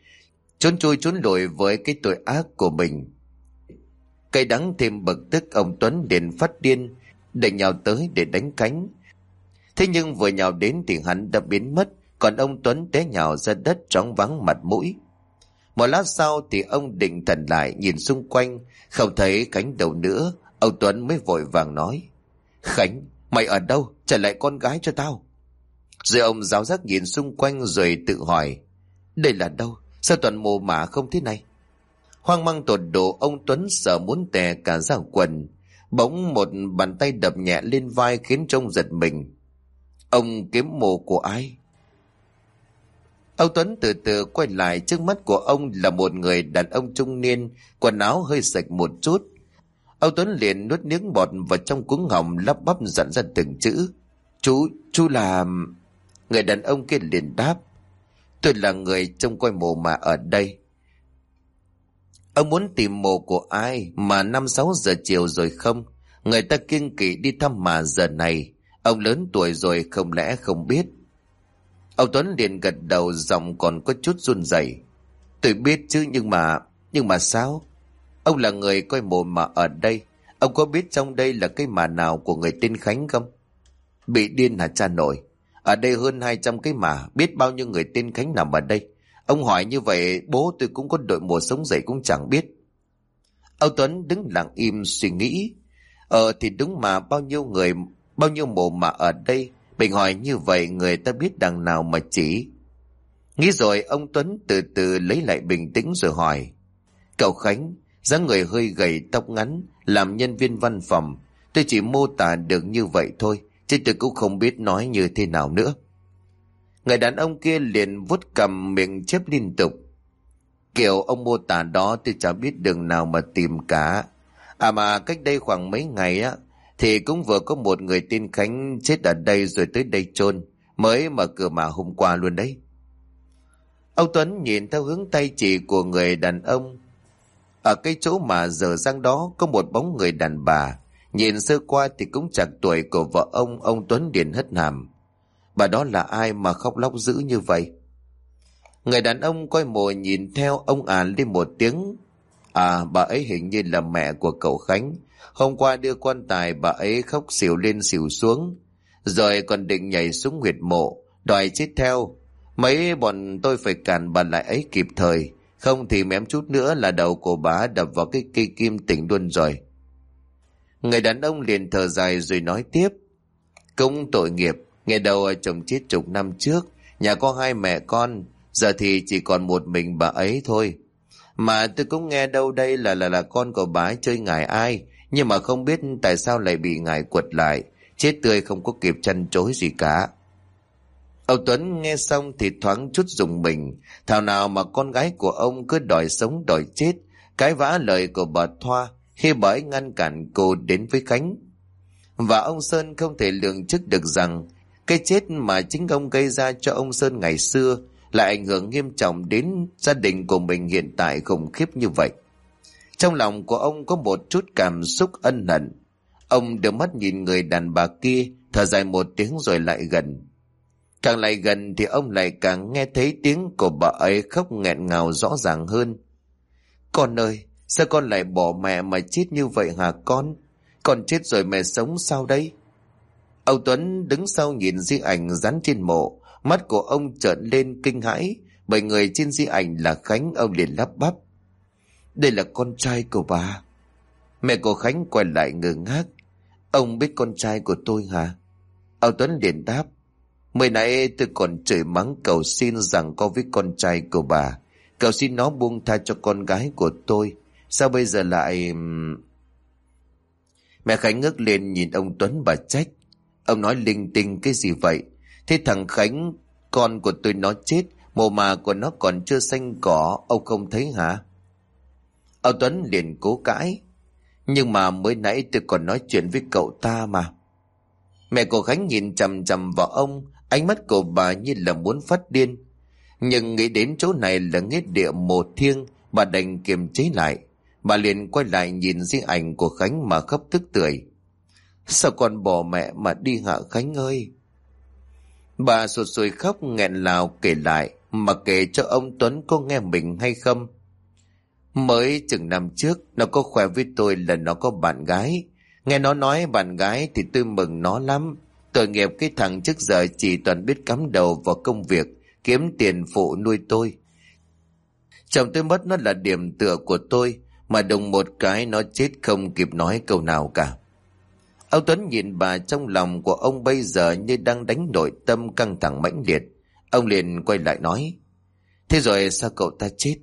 lùi với cái tội ác của mình. Cây đắng thêm bực tức, ông Tuấn liền phát điên, định nhào tới để đánh Khánh. Thế nhưng vừa nhào đến thì hắn đã biến mất, còn ông Tuấn té nhào ra đất choáng váng mặt mũi. Một lát sau thì ông định thần lại, nhìn xung quanh, không thấy Khánh đâu nữa. Ông Tuấn mới vội vàng nói: Khánh, mày ở đâu? Trả lại con gái cho tao. Rồi ông giáo giác nhìn xung quanh rồi tự hỏi: đây là đâu? Sao toàn mồ mả không thế này? Hoang mang tột độ, ông Tuấn sợ muốn tè cả ra quần. Bỗng một bàn tay đập nhẹ lên vai khiến trông giật mình. Ông kiếm mồ của ai? Ông Tuấn từ từ quay lại, trước mắt của ông là một người đàn ông trung niên, quần áo hơi sạch một chút. Ông Tuấn liền nuốt nước bọt vào trong cuống họng, lắp bắp dặn ra từng chữ: Chú là... Người đàn ông kia liền đáp: tôi là người trông coi mồ mả ở đây. Ông muốn tìm mồ của ai mà 5-6 giờ chiều rồi không? Người ta kiêng kỵ đi thăm mà giờ này. Ông lớn tuổi rồi không lẽ không biết? Ông Tuấn liền gật đầu, giọng còn có chút run rẩy. Tôi biết chứ, nhưng mà sao? Ông là người coi mồ mả ở đây, ông có biết trong đây là cái mả nào của người tên Khánh không? Bị điên hả cha nội? Ở đây hơn 200 cái mả, biết bao nhiêu người tên Khánh nằm ở đây. Ông hỏi như vậy bố tôi cũng có đội mồ sống dậy cũng chẳng biết. Ông Tuấn đứng lặng im suy nghĩ. Thì đúng mà, bao bao nhiêu mồ mả ở đây. Mình hỏi như vậy người ta biết đằng nào mà chỉ. Nghĩ rồi ông Tuấn từ từ lấy lại bình tĩnh rồi hỏi: Cậu Khánh, dáng người hơi gầy, tóc ngắn, làm nhân viên văn phòng. Tôi chỉ mô tả được như vậy thôi, chứ tôi cũng không biết nói như thế nào nữa. Người đàn ông kia liền vuốt cằm, miệng chép liên tục: Kiểu ông mô tả đó tôi chả biết đường nào mà tìm cả. À mà cách đây khoảng mấy ngày á, thì cũng vừa có một người tên Khánh chết ở đây rồi tới đây chôn, mới mở cửa mà hôm qua luôn đấy. Ông Tuấn nhìn theo hướng tay chỉ của người đàn ông. Ở cái chỗ mà dở dang đó có một bóng người đàn bà, nhìn sơ qua thì cũng chạc tuổi của vợ ông Tuấn liền hất hàm: Bà đó là ai mà khóc lóc dữ như vậy? Người đàn ông coi mồi nhìn theo, ông lên một tiếng: À, bà ấy hình như là mẹ của cậu Khánh. Hôm qua đưa quan tài bà ấy khóc xỉu lên xỉu xuống, rồi còn định nhảy xuống huyệt mộ đòi chết theo. Mấy bọn tôi phải cản bà lại ấy kịp thời, không thì mém chút nữa là đầu của bà đập vào cái cây kim tỉnh luôn rồi. Người đàn ông liền thở dài rồi nói tiếp: Cũng tội nghiệp, nghe đầu chồng chết chục năm trước, nhà có hai mẹ con, giờ thì chỉ còn một mình bà ấy thôi. Mà tôi cũng nghe đâu đây là con của bà ấy chơi ngải ai, nhưng mà không biết tại sao lại bị ngải quật lại, chết tươi không có kịp trăn trối gì cả. Ông Tuấn nghe xong thì thoáng chút rùng mình, thảo nào mà con gái của ông cứ đòi sống đòi chết, cãi vã lời của bà Thoa khi bà ấy ngăn cản cô đến với Khánh. Và ông Sơn không thể lường trước được rằng cái chết mà chính ông gây ra cho ông Sơn ngày xưa lại ảnh hưởng nghiêm trọng đến gia đình của mình hiện tại khủng khiếp như vậy. Trong lòng của ông có một chút cảm xúc ân hận. Ông đưa mắt nhìn người đàn bà kia, thở dài một tiếng rồi lại gần. Càng lại gần thì ông lại càng nghe thấy tiếng của bà ấy khóc nghẹn ngào rõ ràng hơn. Con ơi, sao con lại bỏ mẹ mà chết như vậy hả con? Con chết rồi mẹ sống sao đây? Ông Tuấn đứng sau nhìn di ảnh dán trên mộ, mắt của ông trợn lên kinh hãi, bởi người trên di ảnh là Khánh. Ông liền lắp bắp: Đây là con trai của bà. Mẹ của Khánh quay lại ngơ ngác: Ông biết con trai của tôi hả? Ông Tuấn liền đáp: Mới nãy tôi còn chửi mắng cầu xin rằng có với con trai của bà, cầu xin nó buông tha cho con gái của tôi. Sao bây giờ lại... Mẹ Khánh ngước lên nhìn ông Tuấn, bà trách: Ông nói linh tinh cái gì vậy? Thế thằng Khánh, con của tôi nó chết, mồ mả của nó còn chưa xanh cỏ, ông không thấy hả? Ông Tuấn liền cố cãi: Nhưng mà mới nãy tôi còn nói chuyện với cậu ta mà. Mẹ của Khánh nhìn chằm chằm vào ông, ánh mắt của bà như là muốn phát điên. Nhưng nghĩ đến chỗ này là nghĩa địa mồ thiêng, bà đành kiềm chế lại. Bà liền quay lại nhìn di ảnh của Khánh mà khóc tức tưởi: Sao con bỏ mẹ mà đi hả Khánh ơi? Bà sụt sùi khóc nghẹn ngào kể lại, mà kể cho ông Tuấn có nghe mình hay không. Mới chừng năm trước, nó có khoe với tôi là nó có bạn gái. Nghe nó nói bạn gái thì tôi mừng nó lắm. Tội nghiệp cái thằng trước giờ chỉ toàn biết cắm đầu vào công việc, kiếm tiền phụ nuôi tôi. Chồng tôi mất nó là điểm tựa của tôi, mà đùng một cái nó chết không kịp nói câu nào cả. Ông Tuấn nhìn bà, trong lòng của ông bây giờ như đang đánh nội tâm căng thẳng mãnh liệt. Ông liền quay lại nói: Thế rồi sao cậu ta chết?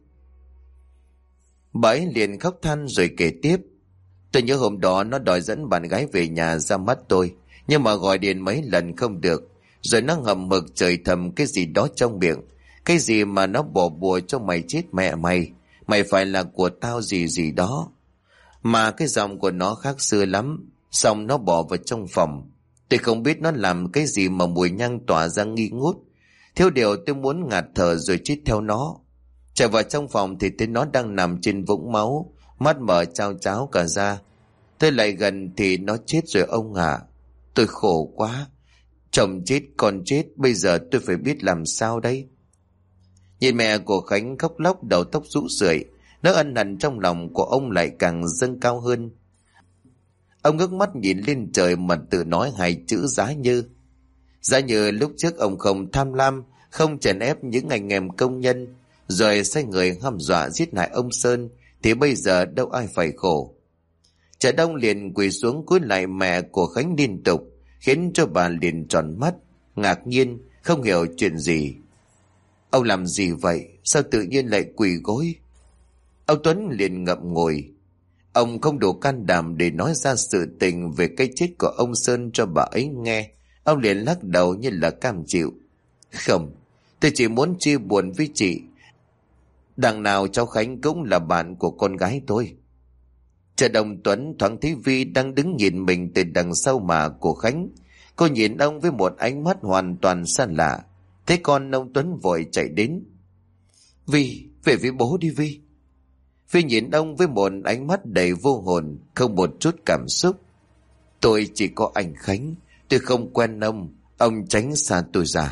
Bà ấy liền khóc than rồi kể tiếp: Tôi nhớ hôm đó nó đòi dẫn bạn gái về nhà ra mắt tôi, nhưng mà gọi điện mấy lần không được. Rồi nó ngậm mực chửi thầm cái gì đó trong miệng, cái gì mà nó bỏ bùa cho mày chết mẹ mày, mày phải là của tao gì gì đó. Mà cái giọng của nó khác xưa lắm. Xong nó bỏ vào trong phòng. Tôi không biết nó làm cái gì mà mùi nhang tỏa ra nghi ngút. Thiếu điều tôi muốn ngạt thở rồi chết theo nó. Chạy vào trong phòng thì thấy nó đang nằm trên vũng máu, mắt mở trao tráo cả ra. Tôi lại gần thì nó chết rồi ông ạ. Tôi khổ quá. Chồng chết, con chết, bây giờ tôi phải biết làm sao đây? Nhìn mẹ của Khánh khóc lóc, đầu tóc rũ rượi, nỗi ân hận trong lòng của ông lại càng dâng cao hơn. Ông ngước mắt nhìn lên trời mà tự nói hai chữ giá như. Giá như lúc trước ông không tham lam, không chèn ép những anh em công nhân, rồi sai người hăm dọa giết hại ông Sơn, thì bây giờ đâu ai phải khổ. Chợ Đông liền quỳ xuống cúi lại mẹ của Khánh liên tục. khiến cho bà liền tròn mắt, ngạc nhiên, không hiểu chuyện gì. Ông làm gì vậy? Sao tự nhiên lại quỳ gối? Ông Tuấn liền ngậm ngùi. Ông không đủ can đảm để nói ra sự tình về cái chết của ông Sơn cho bà ấy nghe. Ông liền lắc đầu như là cam chịu. Không, tôi chỉ muốn chia buồn với chị. Đằng nào cháu Khánh cũng là bạn của con gái tôi. Chợt ông Tuấn thoáng thấy Vi đang đứng nhìn mình từ đằng sau mà của Khánh. Cô nhìn ông với một ánh mắt hoàn toàn xa lạ. Thế con ông Tuấn vội chạy đến. Vi, về với bố đi Vi. Vi nhìn ông với một ánh mắt đầy vô hồn, không một chút cảm xúc. Tôi chỉ có anh Khánh, tôi không quen ông tránh xa tôi ra.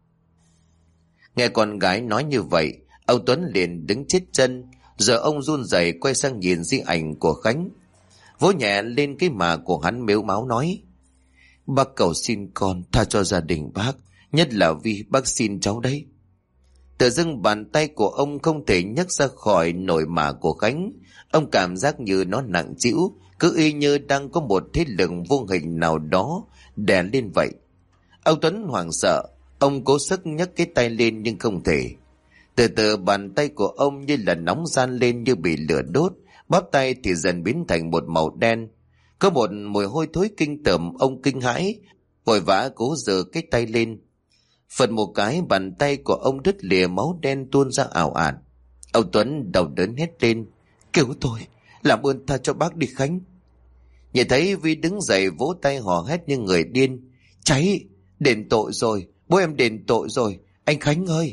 Nghe con gái nói như vậy, ông Tuấn liền đứng chết chân, giờ ông run rẩy quay sang nhìn di ảnh của Khánh. Vỗ nhẹ lên cái mà của hắn mếu máo nói. Bác cầu xin con tha cho gia đình bác, nhất là Vi, bác xin cháu đấy. Tự dưng bàn tay của ông không thể nhấc ra khỏi nổi mả của Khánh. Ông cảm giác như nó nặng trĩu, cứ y như đang có một thế lực vô hình nào đó đè lên vậy. Ông Tuấn hoảng sợ, ông cố sức nhấc cái tay lên nhưng không thể. Từ từ bàn tay của ông như là nóng ran lên như bị lửa đốt, bắp tay thì dần biến thành một màu đen. Có một mùi hôi thối kinh tởm, ông kinh hãi, vội vã cố giơ cái tay lên. Phật một cái, bàn tay của ông đứt lìa, máu đen tuôn ra ảo ạt. Ông Tuấn đau đớn hét lên. Cứu tôi, làm ơn tha cho bác đi Khánh. Nhìn thấy Vi đứng dậy vỗ tay hò hét như người điên. Cháy, đền tội rồi, bố em đền tội rồi, anh Khánh ơi.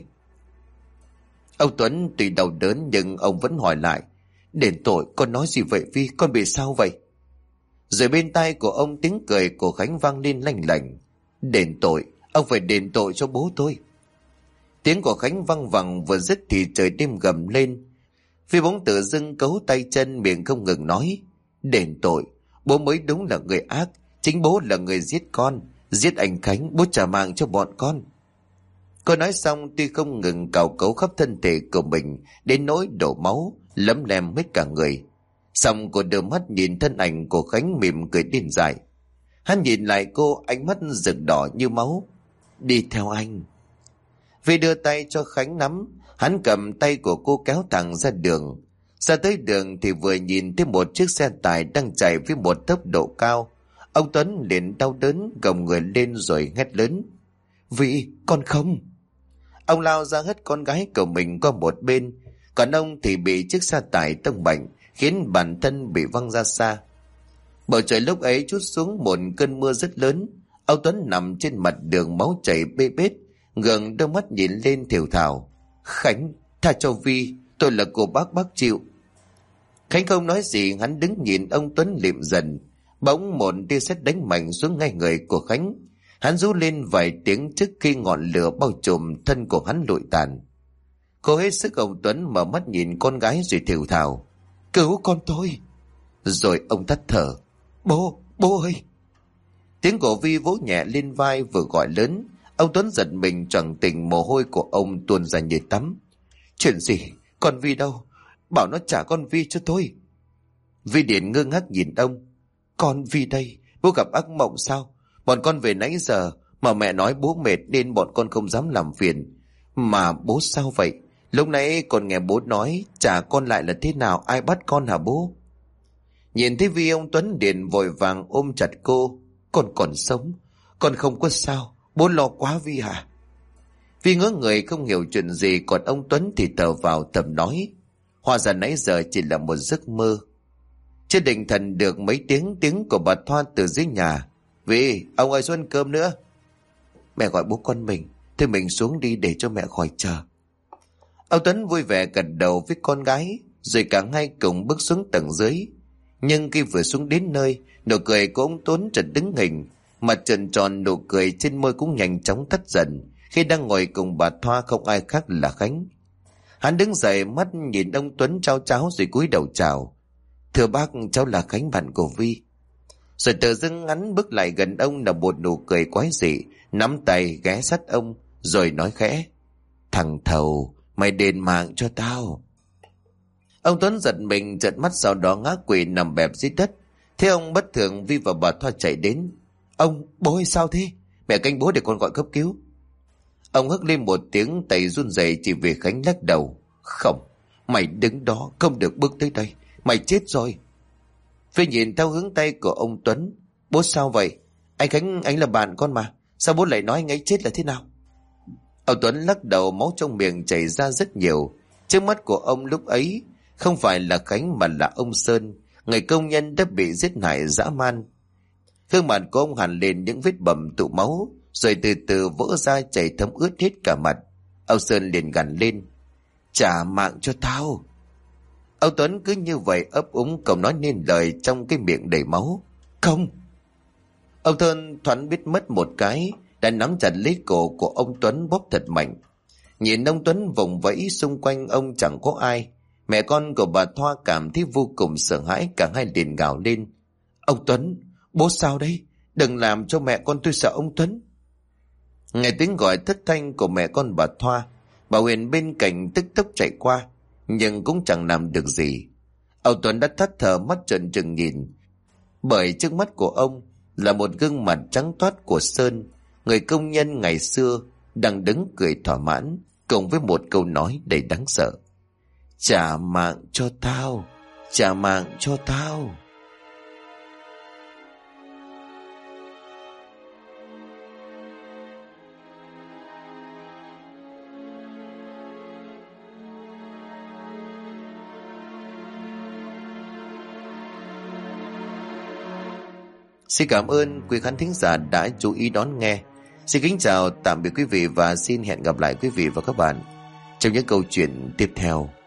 Ông Tuấn tuy đau đớn nhưng ông vẫn hỏi lại. Đền tội, con nói gì vậy Vi, con bị sao vậy? Rồi bên tai của ông tiếng cười của Khánh vang lên lanh lảnh. Đền tội, ông phải đền tội cho bố tôi. Tiếng của Khánh văng vẳng vừa dứt thì trời đêm gầm lên. Phi bóng tự dưng cấu tay chân miệng không ngừng nói. Đền tội, bố mới đúng là người ác. Chính bố là người giết con, giết anh Khánh, bố trả mạng cho bọn con. Cô nói xong tuy không ngừng cào cấu khắp thân thể của mình đến nỗi đổ máu, lấm lem hết cả người. Xong cô đưa mắt nhìn thân ảnh của Khánh mỉm cười điên dại. Hắn nhìn lại cô, ánh mắt rực đỏ như máu. Đi theo anh. Vi đưa tay cho Khánh nắm, hắn cầm tay của cô kéo thẳng ra đường. Ra tới đường thì vừa nhìn thấy một chiếc xe tải đang chạy với một tốc độ cao. Ông Tuấn liền đau đớn gồng người lên rồi hét lớn. Vi, con không. Ông lao ra hất con gái của mình qua một bên, còn ông thì bị chiếc xe tải tông mạnh, khiến bản thân bị văng ra xa. Bầu trời lúc ấy trút xuống một cơn mưa rất lớn. Ông Tuấn nằm trên mặt đường máu chảy bê bết, ngẩng đôi mắt nhìn lên thều thào. Khánh, tha cho Vi, tôi là cô bác chịu. Khánh không nói gì, hắn đứng nhìn ông Tuấn liệm dần. Bỗng một tia sét đánh mạnh xuống ngay người của Khánh. Hắn rú lên vài tiếng trước khi ngọn lửa bao trùm thân của hắn lụi tàn. Cô hết sức ông Tuấn mở mắt nhìn con gái rồi thều thào. Cứu con tôi. Rồi ông tắt thở. Bố ơi. Tiếng của Vi vỗ nhẹ lên vai vừa gọi lớn. Ông Tuấn giật mình choàng tỉnh, mồ hôi của ông tuôn ra như tắm. Chuyện gì? Con Vi đâu? Bảo nó trả con Vi cho tôi. Vi Điển ngơ ngác nhìn ông. Con Vi đây, bố gặp ác mộng sao? Bọn con về nãy giờ mà mẹ nói bố mệt nên bọn con không dám làm phiền. Mà bố sao vậy? Lúc nãy con nghe bố nói trả con lại là thế nào, ai bắt con hả bố? Nhìn thấy Vi, ông Tuấn Điển vội vàng ôm chặt cô. Con còn sống, con không có sao, bố lo quá Vi hả? Vi ngỡ người không hiểu chuyện gì, còn ông Tuấn thì thở vào thầm nói. Hóa ra nãy giờ chỉ là một giấc mơ. Chưa định thần được mấy tiếng của bà Thoa từ dưới nhà. Vi, ông ơi xuống ăn cơm nữa. Mẹ gọi bố con mình, thôi mình xuống đi để cho mẹ khỏi chờ. Ông Tuấn vui vẻ gật đầu với con gái, rồi cả hai cùng bước xuống tầng dưới. Nhưng khi vừa xuống đến nơi, nụ cười của ông Tuấn chợt đứng hình, mặt tròn tròn, nụ cười trên môi cũng nhanh chóng tắt dần khi đang ngồi cùng bà Thoa không ai khác là Khánh. Hắn đứng dậy, mắt nhìn ông Tuấn trao cháo rồi cúi đầu chào. Thưa bác, cháu là Khánh, bạn của Vi. Rồi tự dưng hắn bước lại gần ông là một nụ cười quái dị, nắm tay ghé sát ông rồi nói khẽ. Thằng thầu, mày đền mạng cho tao. Ông Tuấn giật mình, trợn mắt, sau đó ngã quỵ nằm bẹp dưới đất. Thế ông bất thường, Vi và bà Thoa chạy đến. Ông, bố ơi sao thế? Mẹ canh bố để con gọi cấp cứu. Ông hức lên một tiếng, tay run rẩy chỉ về Khánh lắc đầu. Không, mày đứng đó, không được bước tới đây. Mày chết rồi. Phi nhìn theo hướng tay của ông Tuấn. Bố sao vậy? Anh Khánh, anh là bạn con mà. Sao bố lại nói anh ấy chết là thế nào? Ông Tuấn lắc đầu, máu trong miệng chảy ra rất nhiều. Trước mắt của ông lúc ấy không phải là Khánh mà là ông Sơn, người công nhân đã bị giết hại dã man. Gương mặt của ông hằn lên những vết bầm tụ máu, rồi từ từ vỡ ra chảy thấm ướt hết cả mặt. Ông Sơn liền gằn lên. Trả mạng cho tao. Ông Tuấn cứ như vậy ấp úng không nói nên lời trong cái miệng đầy máu. Không. Ông Thơn thoáng biết mất một cái, đã nắm chặt lấy cổ của ông Tuấn bóp thật mạnh. Nhìn ông Tuấn vùng vẫy xung quanh ông chẳng có ai. Mẹ con của bà Thoa cảm thấy vô cùng sợ hãi, cả hai liền gào lên. Ông Tuấn, bố sao đây? Đừng làm cho mẹ con tôi sợ ông Tuấn. Nghe tiếng gọi thất thanh của mẹ con bà Thoa, bà Huyền bên cạnh tức tốc chạy qua, nhưng cũng chẳng làm được gì. Ông Tuấn đã thất thờ mắt trợn trừng nhìn, bởi trước mắt của ông là một gương mặt trắng toát của Sơn, người công nhân ngày xưa, đang đứng cười thỏa mãn, cùng với một câu nói đầy đáng sợ. Trả mạng cho tao, trả mạng cho tao. Xin cảm ơn quý khán thính giả đã chú ý đón nghe. Xin kính chào tạm biệt quý vị và xin hẹn gặp lại quý vị và các bạn trong những câu chuyện tiếp theo.